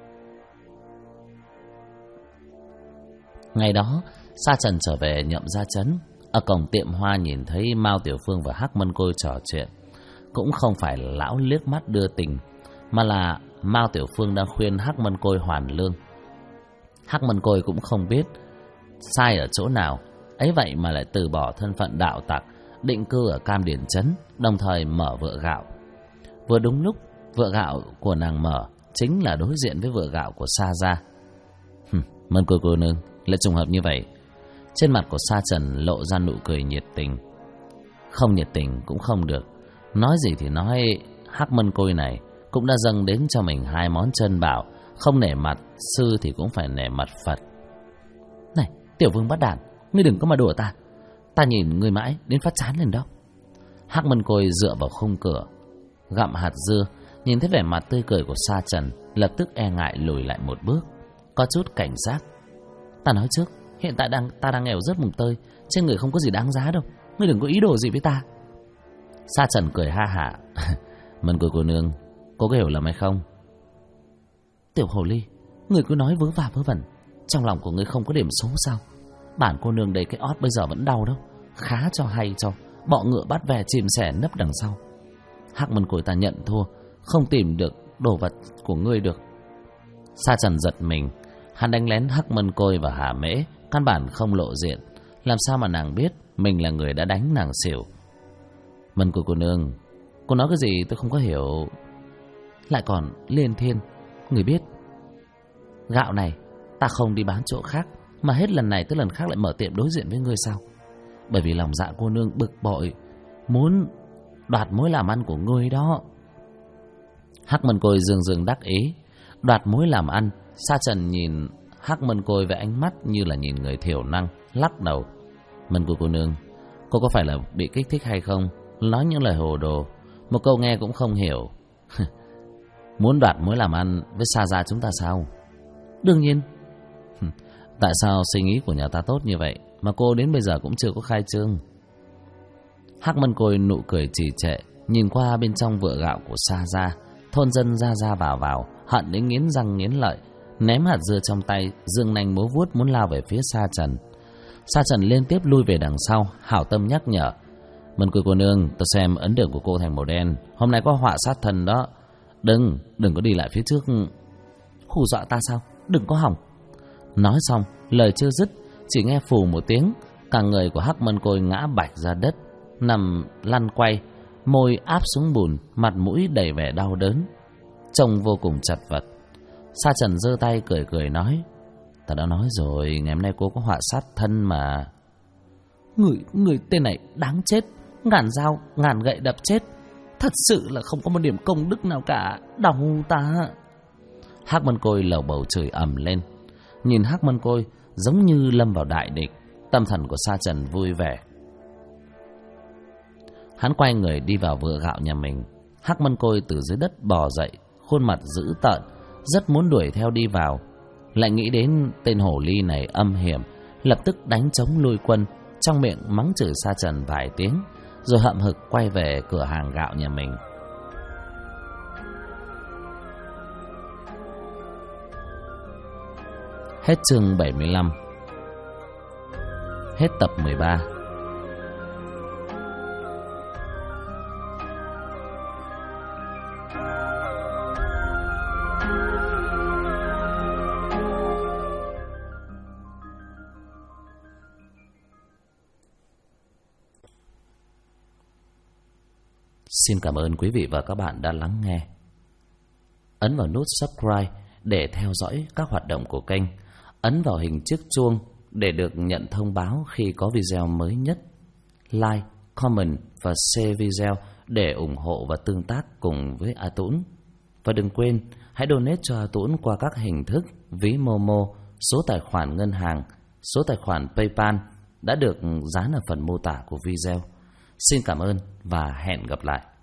Ngày đó, Sa Trần trở về Nhậm Gia Trấn. Ở cổng tiệm hoa nhìn thấy Mao Tiểu Phương và Hắc Mân Côi trò chuyện. Cũng không phải là lão liếc mắt đưa tình, mà là Mao Tiểu Phương đang khuyên Hắc Mân Côi hoàn lương. Hắc Mân Côi cũng không biết sai ở chỗ nào, ấy vậy mà lại từ bỏ thân phận đạo tặc, định cư ở Cam Điển Trấn, đồng thời mở vựa gạo. Vừa đúng lúc vựa gạo của nàng mở chính là đối diện với vựa gạo của Sa gia. Mân Côi cô nương, lại trùng hợp như vậy. Trên mặt của Sa Trần lộ ra nụ cười nhiệt tình. Không nhiệt tình cũng không được, nói gì thì nói, Hắc Mân Côi này cũng đã dâng đến cho mình 2 món chân bảo, không nể mặt sư thì cũng phải nể mặt Phật. Này, Tiểu Vương bắt đản, ngươi đừng có mà đùa ta. Ta nhìn ngươi mãi đến phát chán lên đó. Hắc Mân Côi dựa vào khung cửa gặm hạt dưa, nhìn thấy vẻ mặt tươi cười của Sa Trần, lập tức e ngại lùi lại một bước, có chút cảnh giác. Ta nói trước, hiện tại ta đang nghèo rất mùng tơi, trên người không có gì đáng giá đâu, ngươi đừng có ý đồ gì với ta. Sa Trần cười ha hả. Mân Côi cô nương, cô có hiểu lầm hay không? Tiểu hồ ly, ngươi cứ nói vớ va vớ vẩn, trong lòng của ngươi không có điểm số sao? Bản cô nương đầy cái ót bây giờ vẫn đau đâu, khá cho hay cho, bọ ngựa bắt ve chim sẻ nấp đằng sau. Hắc Mân Côi ta nhận thua, không tìm được đồ vật của ngươi được. Sa Trần giật mình, hắn đánh lén Hắc Mân Côi và Hà Mễ, căn bản không lộ diện, làm sao mà nàng biết mình là người đã đánh nàng xỉu. Mân Côi cô nương, cô nói cái gì tôi không có hiểu. Lại còn liên thiên, người biết gạo này ta không đi bán chỗ khác, mà hết lần này tới lần khác lại mở tiệm đối diện với ngươi sao? Bởi vì lòng dạ cô nương bực bội, muốn đoạt mối làm ăn của ngươi đó. Hắc Mân Côi dường dường đắc ý. Đoạt mối làm ăn? Sa Trần nhìn Hắc Mân Côi với ánh mắt như là nhìn người thiểu năng, lắc đầu. Mân Côi cô nương, cô có phải là bị kích thích hay không? Nói những lời hồ đồ, một câu nghe cũng không hiểu. Muốn đoạt mối làm ăn với Sa gia chúng ta sao? Đương nhiên. Tại sao suy nghĩ của nhà ta tốt như vậy mà cô đến bây giờ cũng chưa có khai trương? Hắc Mân Côi nụ cười trì trệ, nhìn qua bên trong vựa gạo của Sa gia. Thôn dân ra ra vào, hận đến nghiến răng nghiến lợi, ném hạt dưa trong tay, dương nanh múa vuốt muốn lao về phía Sa Trần. Sa Trần liên tiếp lui về đằng sau, hảo tâm nhắc nhở. Mân Côi cô nương, tôi xem ấn đường của cô thành màu đen, hôm nay có họa sát thân đó. Đừng có đi lại phía trước. Hù dọa ta sao? Đừng có hỏng. Nói xong, lời chưa dứt, chỉ nghe phù một tiếng, cả người của Hắc Mân Côi ngã bạch ra đất, nằm lăn quay, môi áp xuống bùn, mặt mũi đầy vẻ đau đớn, trông vô cùng chật vật. Sa Trần giơ tay cười cười nói: Ta đã nói rồi, ngày hôm nay cô có họa sát thân mà. Người tên này đáng chết, ngàn dao ngàn gậy đập chết, thật sự là không có một điểm công đức nào cả, đau ta. Hắc Mân Côi lầu bầu chửi ầm lên. Nhìn Hắc Mân Côi giống như lâm vào đại địch, tâm thần của Sa Trần vui vẻ. Hắn quay người đi vào vựa gạo nhà mình. Hắc Mân Côi từ dưới đất bò dậy, khuôn mặt dữ tợn, rất muốn đuổi theo đi vào. Lại nghĩ đến tên hồ ly này âm hiểm, lập tức đánh trống lui quân, trong miệng mắng chửi Sa Trần vài tiếng, rồi hậm hực quay về cửa hàng gạo nhà mình. Hết chương 75. Hết tập 13. Xin cảm ơn quý vị và các bạn đã lắng nghe. Ấn vào nút subscribe để theo dõi các hoạt động của kênh. Ấn vào hình chiếc chuông để được nhận thông báo khi có video mới nhất. Like, comment và share video để ủng hộ và tương tác cùng với A Tũng. Và đừng quên, hãy donate cho A Tũng qua các hình thức ví Momo, số tài khoản ngân hàng, số tài khoản PayPal đã được dán ở phần mô tả của video. Xin cảm ơn và hẹn gặp lại.